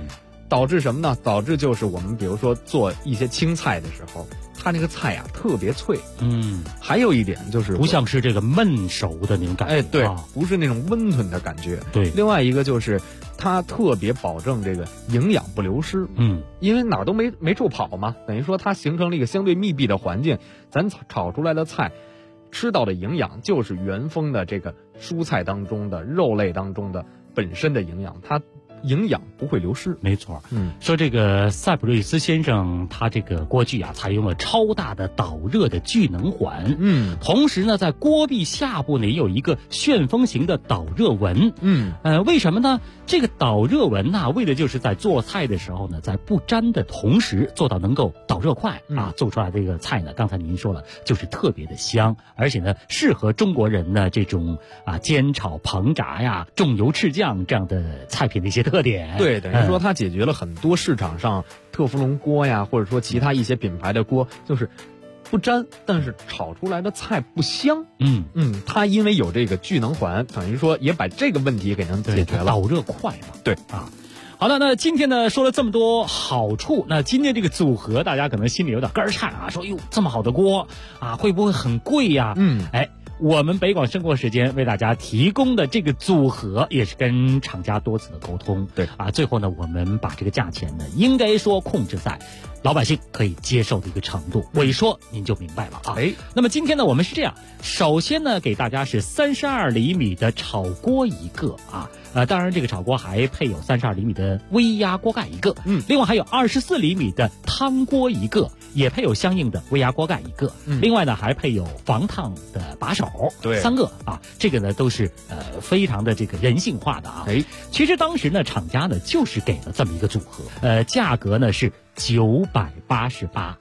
导致什么呢？导致就是我们比如说做一些青菜的时候，它那个菜呀特别脆。还有一点就是不像是这个焖熟的那种感觉。 对，不是那种温吞的感觉。 对， 另外一个就是它特别保证这个营养不流失。因为哪儿都没处跑嘛，等于说它形成了一个相对密闭的环境，咱炒出来的菜吃到的营养就是原封的这个蔬菜当中的肉类当中的本身的营养，它营养不会流失。 没错。说这个塞普瑞斯先生他这个锅具啊，采用了超大的导热的聚能环。同时呢，在锅壁下部呢也有一个旋风型的导热纹。为什么呢？这个导热纹呢，为的就是在做菜的时候呢，在不粘的同时做到能够导热快啊，做出来这个菜呢，刚才您说了，就是特别的香，而且呢，适合中国人呢这种煎炒烹炸呀、重油赤酱这样的菜品的一些特点。 对，等于说它解决了很多市场上特氟龙锅呀，或者说其他一些品牌的锅，就是不粘，但是炒出来的菜不香。它因为有这个聚能环，等于说也把这个问题给能解决了， 导热快嘛。 对好的，那今天呢说了这么多好处，那今天这个组合大家可能心里有点肝儿颤啊，说哟这么好的锅啊，会不会很贵呀？我们北广生活时间为大家提供的这个组合也是跟厂家多次的沟通， 对最后呢我们把这个价钱呢应该说控制在老百姓可以接受的一个程度，我一说您就明白了啊。那么今天呢我们是这样，首先呢给大家是32厘米的炒锅一个当然这个炒锅还配有32厘米的微压锅盖一个，另外还有24厘米的汤锅一个，也配有相应的微压锅盖一个，另外呢还配有防烫的把手，3个这个呢都是非常的这个人性化的啊。其实当时呢厂家呢就是给了这么一个组合，价格呢是988，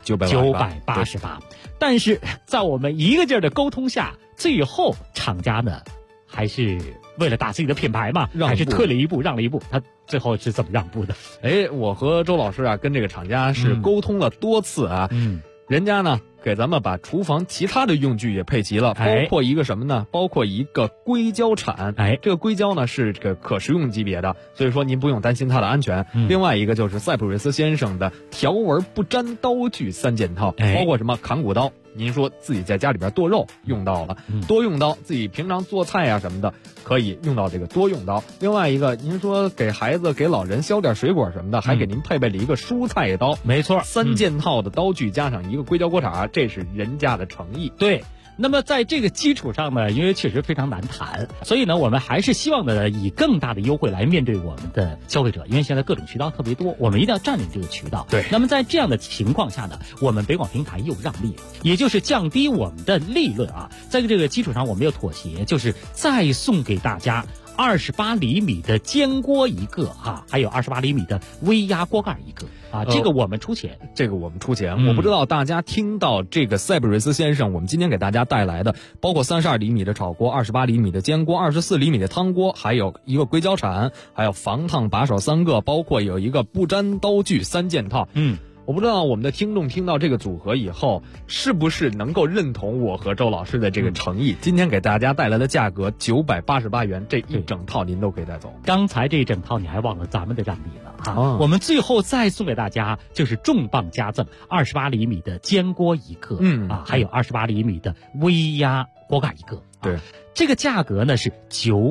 但是在我们一个劲儿的沟通下，最后厂家呢还是为了打自己的品牌嘛，还是退了一步，让了一步。他最后是怎么让步的？ 我和周老师跟这个厂家是沟通了多次人家呢给咱们把厨房其他的用具也配齐了，包括一个什么呢？包括一个硅胶铲。这个硅胶呢是这个可食用级别的，所以说您不用担心它的安全。另外一个就是塞普瑞斯先生的条纹不粘刀具3件套，包括什么砍骨刀，您说自己在家里边剁肉用到了多用刀，自己平常做菜什么的可以用到这个多用刀。另外一个您说给孩子给老人削点水果什么的，还给您配备了一个蔬菜刀。 没错 ，3件套的刀具加上一个硅胶锅铲，这是人家的诚意。 对，那么在这个基础上呢，因为确实非常难谈，所以呢我们还是希望呢以更大的优惠来面对我们的消费者，因为现在各种渠道特别多，我们一定要占领这个渠道。 对， 那么在这样的情况下呢，我们北广平台又让利了，也就是降低我们的利润在这个基础上我们又妥协，就是再送给大家28厘米的煎锅一个还有28厘米的微压锅盖一个这个我们出钱， 我不知道大家听到这个塞普瑞斯先生我们今天给大家带来的，包括32厘米的炒锅、28厘米的煎锅、24厘米的汤锅，还有一个硅胶铲，还有防烫把手3个，包括有一个不粘刀具3件套。我不知道我们的听众听到这个组合以后，是不是能够认同我和周老师的这个诚意？今天给大家带来的价格988元，这一整套您都可以带走。 刚才这一整套你还忘了咱们的让利了我们最后再送给大家就是重磅加赠28厘米的煎锅一个，还有28厘米的微压锅盖一个。 对， 这个价格呢是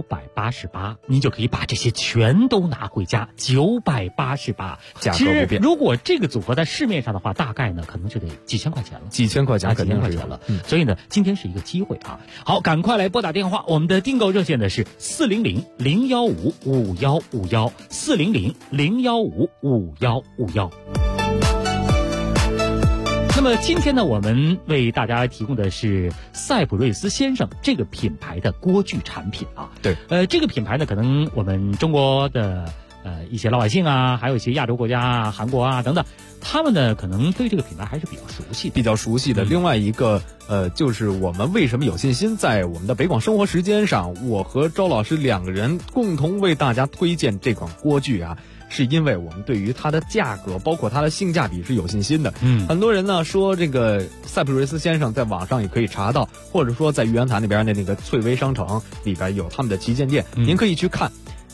988，您就可以把这些全都拿回家。988， 价格不变。 如果这个组合在市面上的话，大概呢可能就得几千块钱了， 几千块钱了。所以呢，今天是一个机会好，赶快来拨打电话，我们的订购热线呢是400-015-5151，400-015-5151。那么今天呢，我们为大家提供的是塞普瑞斯先生这个品牌的锅具产品对， 这个品牌呢，可能我们中国的一些老百姓还有一些亚洲国家韩国等等，他们呢可能对这个品牌还是比较熟悉的。另外一个就是我们为什么有信心在我们的北广生活时间上，我和周老师2个人共同为大家推荐这款锅具是因为我们对于它的价格包括它的性价比是有信心的。很多人呢说这个塞普瑞斯先生在网上也可以查到，或者说在玉渊潭那边的那个翠微商城里边有他们的旗舰店，您可以去看。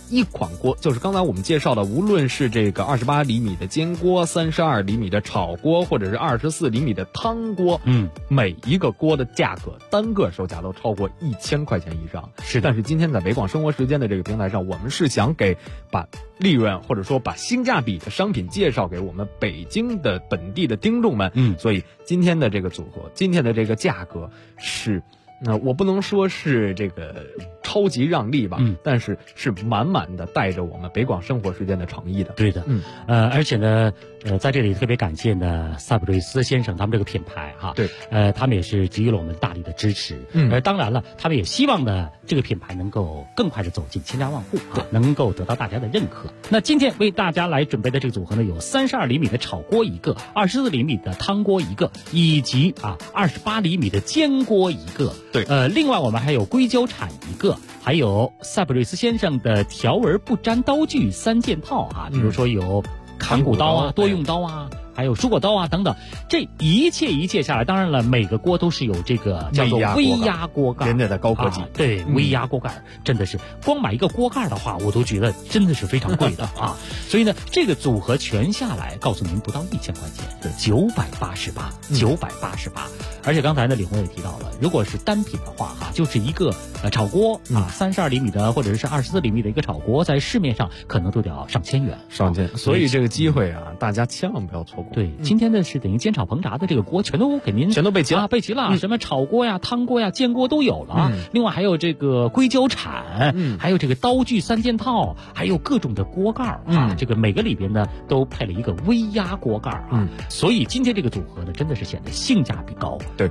一款锅，就是刚才我们介绍的，无论是这个28厘米的煎锅、32厘米的炒锅，或者是24厘米的汤锅，每一个锅的价格单个售价都超过1000块钱以上。 是， 但是今天在北广生活时间的这个平台上，我们是想把利润或者说把性价比的商品介绍给我们北京的本地的听众们。所以今天的这个组合，今天的这个价格是。我不能说是这个超级让利吧，但是是满满的带着我们北广生活时间的诚意的。 对的，而且呢，在这里特别感谢呢塞浦路斯先生他们这个品牌哈， 对， 他们也是给予了我们大力的支持，当然了，他们也希望呢这个品牌能够更快的走进千家万户啊，能够得到大家的认可。那今天为大家来准备的这个组合呢，有32厘米的炒锅一个，24厘米的汤锅一个，以及28厘米的煎锅一个。 对， 另外我们还有硅胶铲一个，还有塞浦路斯先生的条纹不粘刀具3件套啊，比如说有砍骨刀啊、多用刀啊，还有蔬果刀啊等等，这一切下来，当然了，每个锅都是有这个叫做微压锅盖， 人家的高科技， 对，微压锅盖真的是光买一个锅盖的话，我都觉得真的是非常贵的啊。所以呢，这个组合全下来，告诉您不到1000块钱，988，988。而且刚才呢，李红也提到了，如果是单品的话哈，就是一个炒锅32厘米的或者是24厘米的一个炒锅，在市面上可能都得要上千元， 所以这个机会大家千万不要错过。 对，今天呢是等于煎炒烹炸的这个锅全都备齐了，什么炒锅呀、汤锅呀、煎锅都有了。另外还有这个硅胶铲，还有这个刀具3件套，还有各种的锅盖这个每个里边呢都配了一个微压锅盖所以今天这个组合呢真的是显得性价比高。 对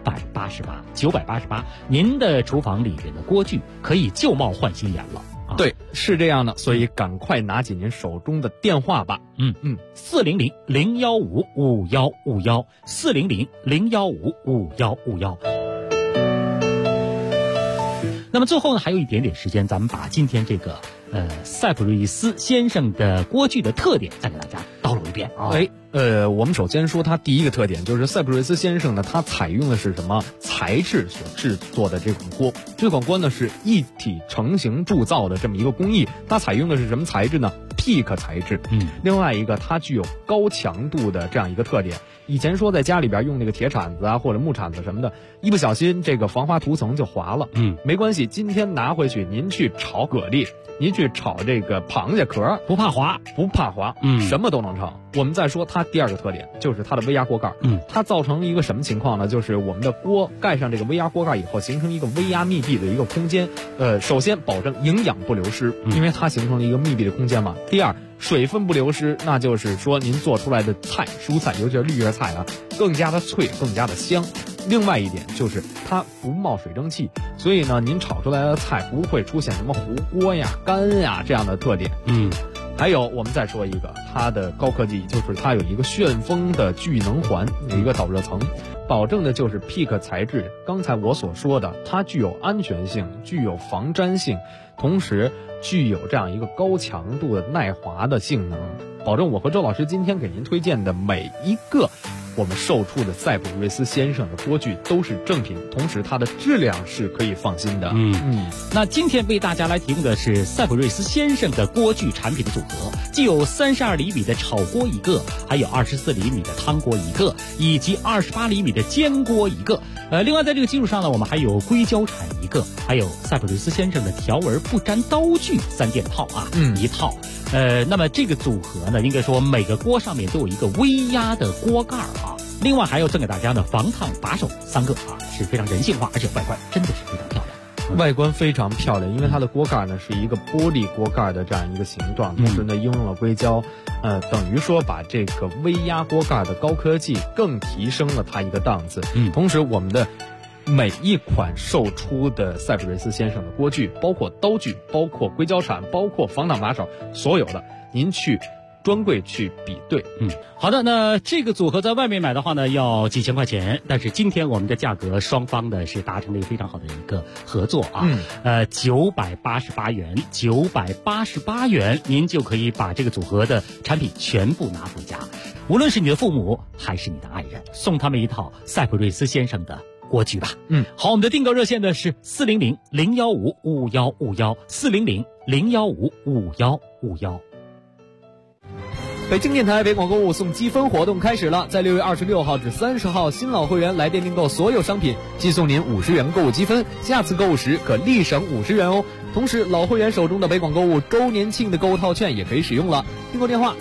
，988，您的厨房里边的锅具可以旧貌换新颜了。 对，是这样的，所以赶快拿起您手中的电话吧。 400-015-5151，400-015-5151。那么最后呢，还有一点点时间，咱们把今天这个塞浦路斯先生的锅具的特点再给大家叨唠一遍啊。 我们首先说它第一个特点，就是塞浦路斯先生呢，他采用的是什么材质所制作的这款锅？这款锅呢是一体成型铸造的这么一个工艺，它采用的是什么材质呢？PEEK 材质。另外一个，它具有高强度的这样一个特点。以前说在家里边用那个铁铲子啊或者木铲子什么的，一不小心这个防滑涂层就滑了。没关系，今天拿回去您去炒蛤蜊，您去炒这个螃蟹壳， 不怕滑， 什么都能炒。我们再说它第二个特点，就是它的微压锅盖。它造成一个什么情况呢？就是我们的锅盖上这个微压锅盖以后，形成一个微压密闭的一个空间。首先保证营养不流失，因为它形成了一个密闭的空间嘛。第二，水分不流失，那就是说您做出来的蔬菜，尤其是绿叶菜更加的脆，更加的香。另外一点就是它不冒水蒸气，所以呢，您炒出来的菜不会出现什么糊锅呀、干呀这样的特点。还有我们再说一个，它的高科技就是它有一个旋风的聚能环，有一个导热层，保证的就是 PEEK 材质。刚才我所说的，它具有安全性，具有防粘性，同时具有这样一个高强度的耐滑的性能，保证我和周老师今天给您推荐的每一个我们售出的塞浦路斯先生的锅具都是正品，同时它的质量是可以放心的。 那今天为大家来提供的是塞浦路斯先生的锅具产品的组合，既有32厘米的炒锅一个，还有24厘米的汤锅一个，以及28厘米的煎锅一个。另外在这个基础上呢，我们还有硅胶铲一个，还有塞浦路斯先生的条纹不粘刀具3件套一套。那么这个组合呢，应该说每个锅上面都有一个微压的锅盖另外还有赠给大家的防烫把手3个是非常人性化，而且外观真的是非常漂亮。 外观非常漂亮，因为它的锅盖呢是一个玻璃锅盖的这样一个形状，同时呢应用了硅胶，等于说把这个微压锅盖的高科技更提升了它一个档次。同时我们的每一款售出的塞浦路斯先生的锅具，包括刀具，包括硅胶铲，包括防烫把手，所有的您去专柜去比对。 好的，那这个组合在外面买的话呢要几千块钱，但是今天我们的价格双方呢是达成了非常好的一个合作988元，988元您就可以把这个组合的产品全部拿回家，无论是你的父母还是你的爱人，送他们一套塞浦路斯先生的国剧吧。好，我们的订购热线呢是400-015-5151，400-015-5151。 北京电台北广购物送积分活动开始了，在6月26号至30号，新老会员来电订购所有商品，即送您50元购物积分，下次购物时可立省50元哦。同时，老会员手中的北广购物周年庆的购物套券也可以使用了。订购电话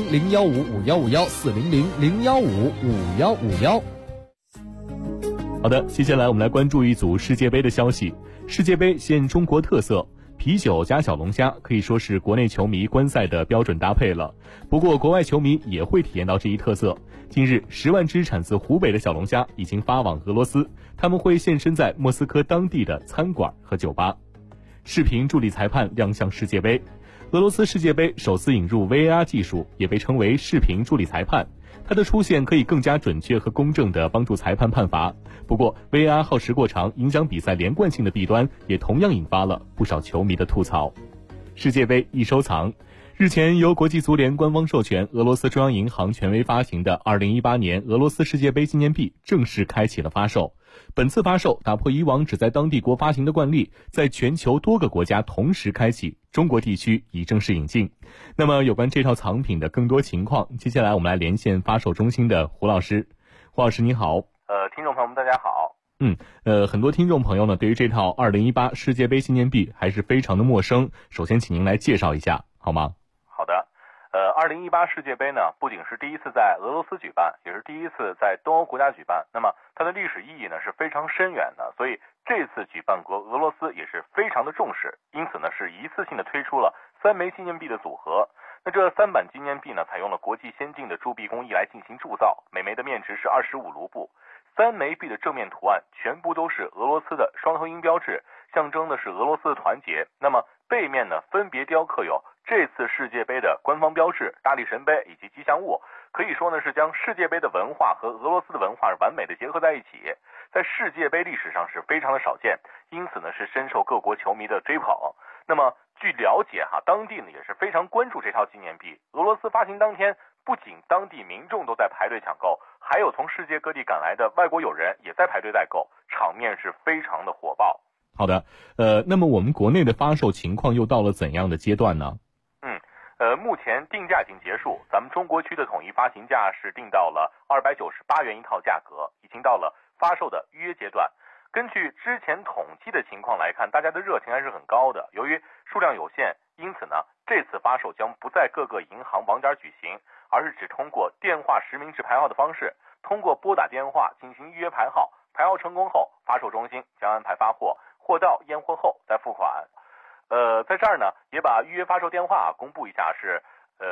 400-015-5151，400-015-5151。 好的，接下来我们来关注一组世界杯的消息。世界杯现中国特色。啤酒加小龙虾可以说是国内球迷观赛的标准搭配了，不过国外球迷也会体验到这一特色。近日10万只产自湖北的小龙虾已经发往俄罗斯，他们会现身在莫斯科当地的餐馆和酒吧。视频助理裁判亮相世界杯。俄罗斯世界杯首次引入 VAR 技术，也被称为视频助理裁判。它的出现可以更加准确和公正地帮助裁判判罚。不过 VAR 耗时过长，影响比赛连贯性的弊端也同样引发了不少球迷的吐槽。世界杯易收藏。日前由国际足联官方授权，俄罗斯中央银行权威发行的2018年俄罗斯世界杯纪念币正式开启了发售。本次发售打破以往只在当地国发行的惯例，在全球多个国家同时开启，中国地区已正式引进。那么有关这套藏品的更多情况，接下来我们来连线发售中心的胡老师。胡老师你好。 听众朋友们大家好。 很多听众朋友呢对于这套2018世界杯纪念币还是非常的陌生，首先请您来介绍一下好吗？ 好的。2018世界杯呢，不仅是第一次在俄罗斯举办，也是第一次在东欧国家举办。那么它的历史意义呢是非常深远的，所以这次举办国俄罗斯也是非常的重视，因此呢是一次性的推出了3枚纪念币的组合。那这3版纪念币呢，采用了国际先进的铸币工艺来进行铸造，每枚的面值是25卢布。3枚币的正面图案全部都是俄罗斯的双头鹰标志，象征的是俄罗斯的团结。那么背面呢，分别雕刻有这次世界杯的官方标志、大力神杯以及吉祥物，可以说呢是将世界杯的文化和俄罗斯的文化完美的结合在一起，在世界杯历史上是非常的少见，因此呢是深受各国球迷的追捧。那么据了解当地呢也是非常关注这套纪念币。俄罗斯发行当天，不仅当地民众都在排队抢购，还有从世界各地赶来的外国友人也在排队代购，场面是非常的火爆。 好的，那么我们国内的发售情况又到了怎样的阶段呢？ 目前定价已经结束，咱们中国区的统一发行价是定到了298元一套价格，已经到了发售的预约阶段。根据之前统计的情况来看，大家的热情还是很高的。由于数量有限，因此呢，这次发售将不在各个银行网点举行，而是只通过电话实名制排号的方式，通过拨打电话进行预约排号，排号成功后，发售中心将安排发货，货到验货后再付款。在这儿呢，也把预约发售电话公布一下，是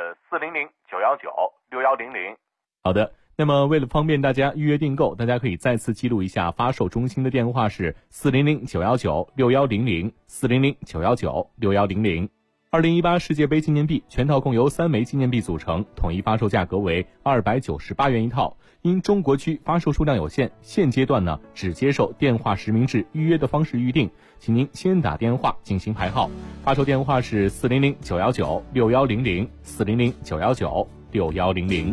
400-919-6100。 好的，那么为了方便大家预约订购，大家可以再次记录一下发售中心的电话是400-919-6100， 400-919-6100。2018世界杯纪念币全套共由3枚纪念币组成，统一发售价格为298元一套。因中国区发售数量有限，现阶段呢只接受电话实名制预约的方式预定，请您先打电话进行排号。发售电话是400-919-6100， 400-919-6100。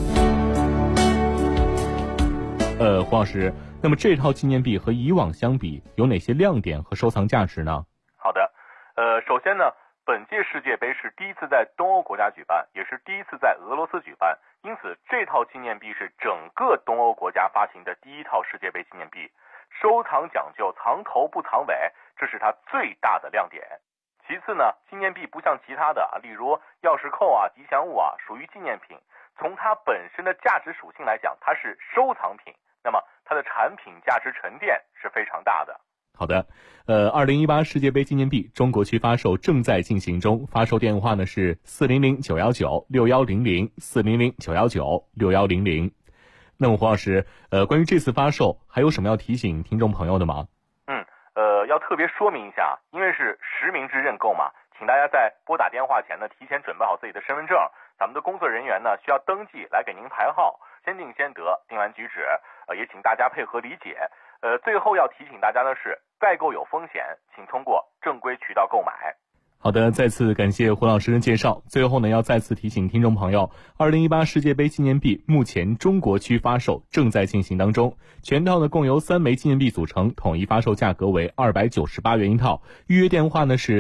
胡老师，那么这套纪念币和以往相比有哪些亮点和收藏价值呢？ 好的，首先呢，本届世界杯是第一次在东欧国家举办，也是第一次在俄罗斯举办，因此这套纪念币是整个东欧国家发行的第一套世界杯纪念币。收藏讲究藏头不藏尾，这是它最大的亮点。其次呢，纪念币不像其他的例如钥匙扣吉祥物属于纪念品，从它本身的价值属性来讲，它是收藏品，那么它的产品价值沉淀是非常大的。 好的，2018世界杯纪念币中国区发售正在进行中，发售电话呢是400-919-6100， 400-919-6100。那么胡老师，关于这次发售还有什么要提醒听众朋友的吗？ 要特别说明一下，因为是实名制认购嘛，请大家在拨打电话前呢，提前准备好自己的身份证，咱们的工作人员呢需要登记来给您排号，先定先得，定完举止，也请大家配合理解。最后要提醒大家的是，代购有风险，请通过正规渠道购买。 好的，再次感谢胡老师的介绍。最后呢，要再次提醒听众朋友，2018世界杯纪念币目前中国区发售正在进行当中，全套呢共由3枚纪念币组成，统一发售价格为298元一套。预约电话呢是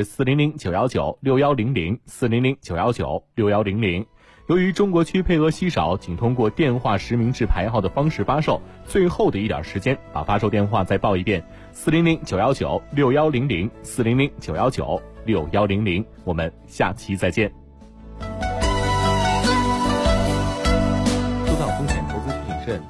400-919-6100，400-919-6100。由于中国区配额稀少，仅通过电话实名制排号的方式发售，最后的一点时间，把发售电话再报一遍：400-919-6100，400-919-6100。我们下期再见。 收到风险投资提醒慎。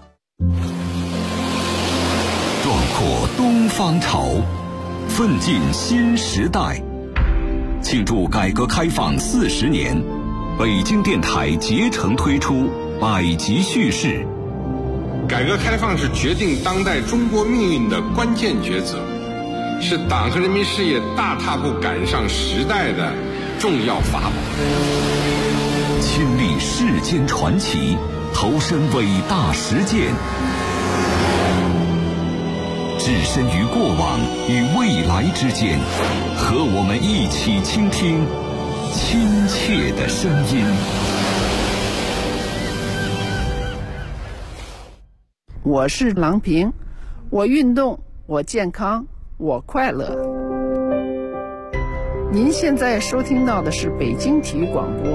壮阔东方潮，奋进新时代。庆祝改革开放40年，北京电台竭诚推出百集叙事。 改革开放是决定当代中国命运的关键抉择，是党和人民事业大踏步赶上时代的重要法宝。 亲历世间传奇，投身伟大实践，置身于过往与未来之间，和我们一起倾听亲切的声音。 我是郎平，我运动，我健康，我快乐。您现在收听到的是北京体育广播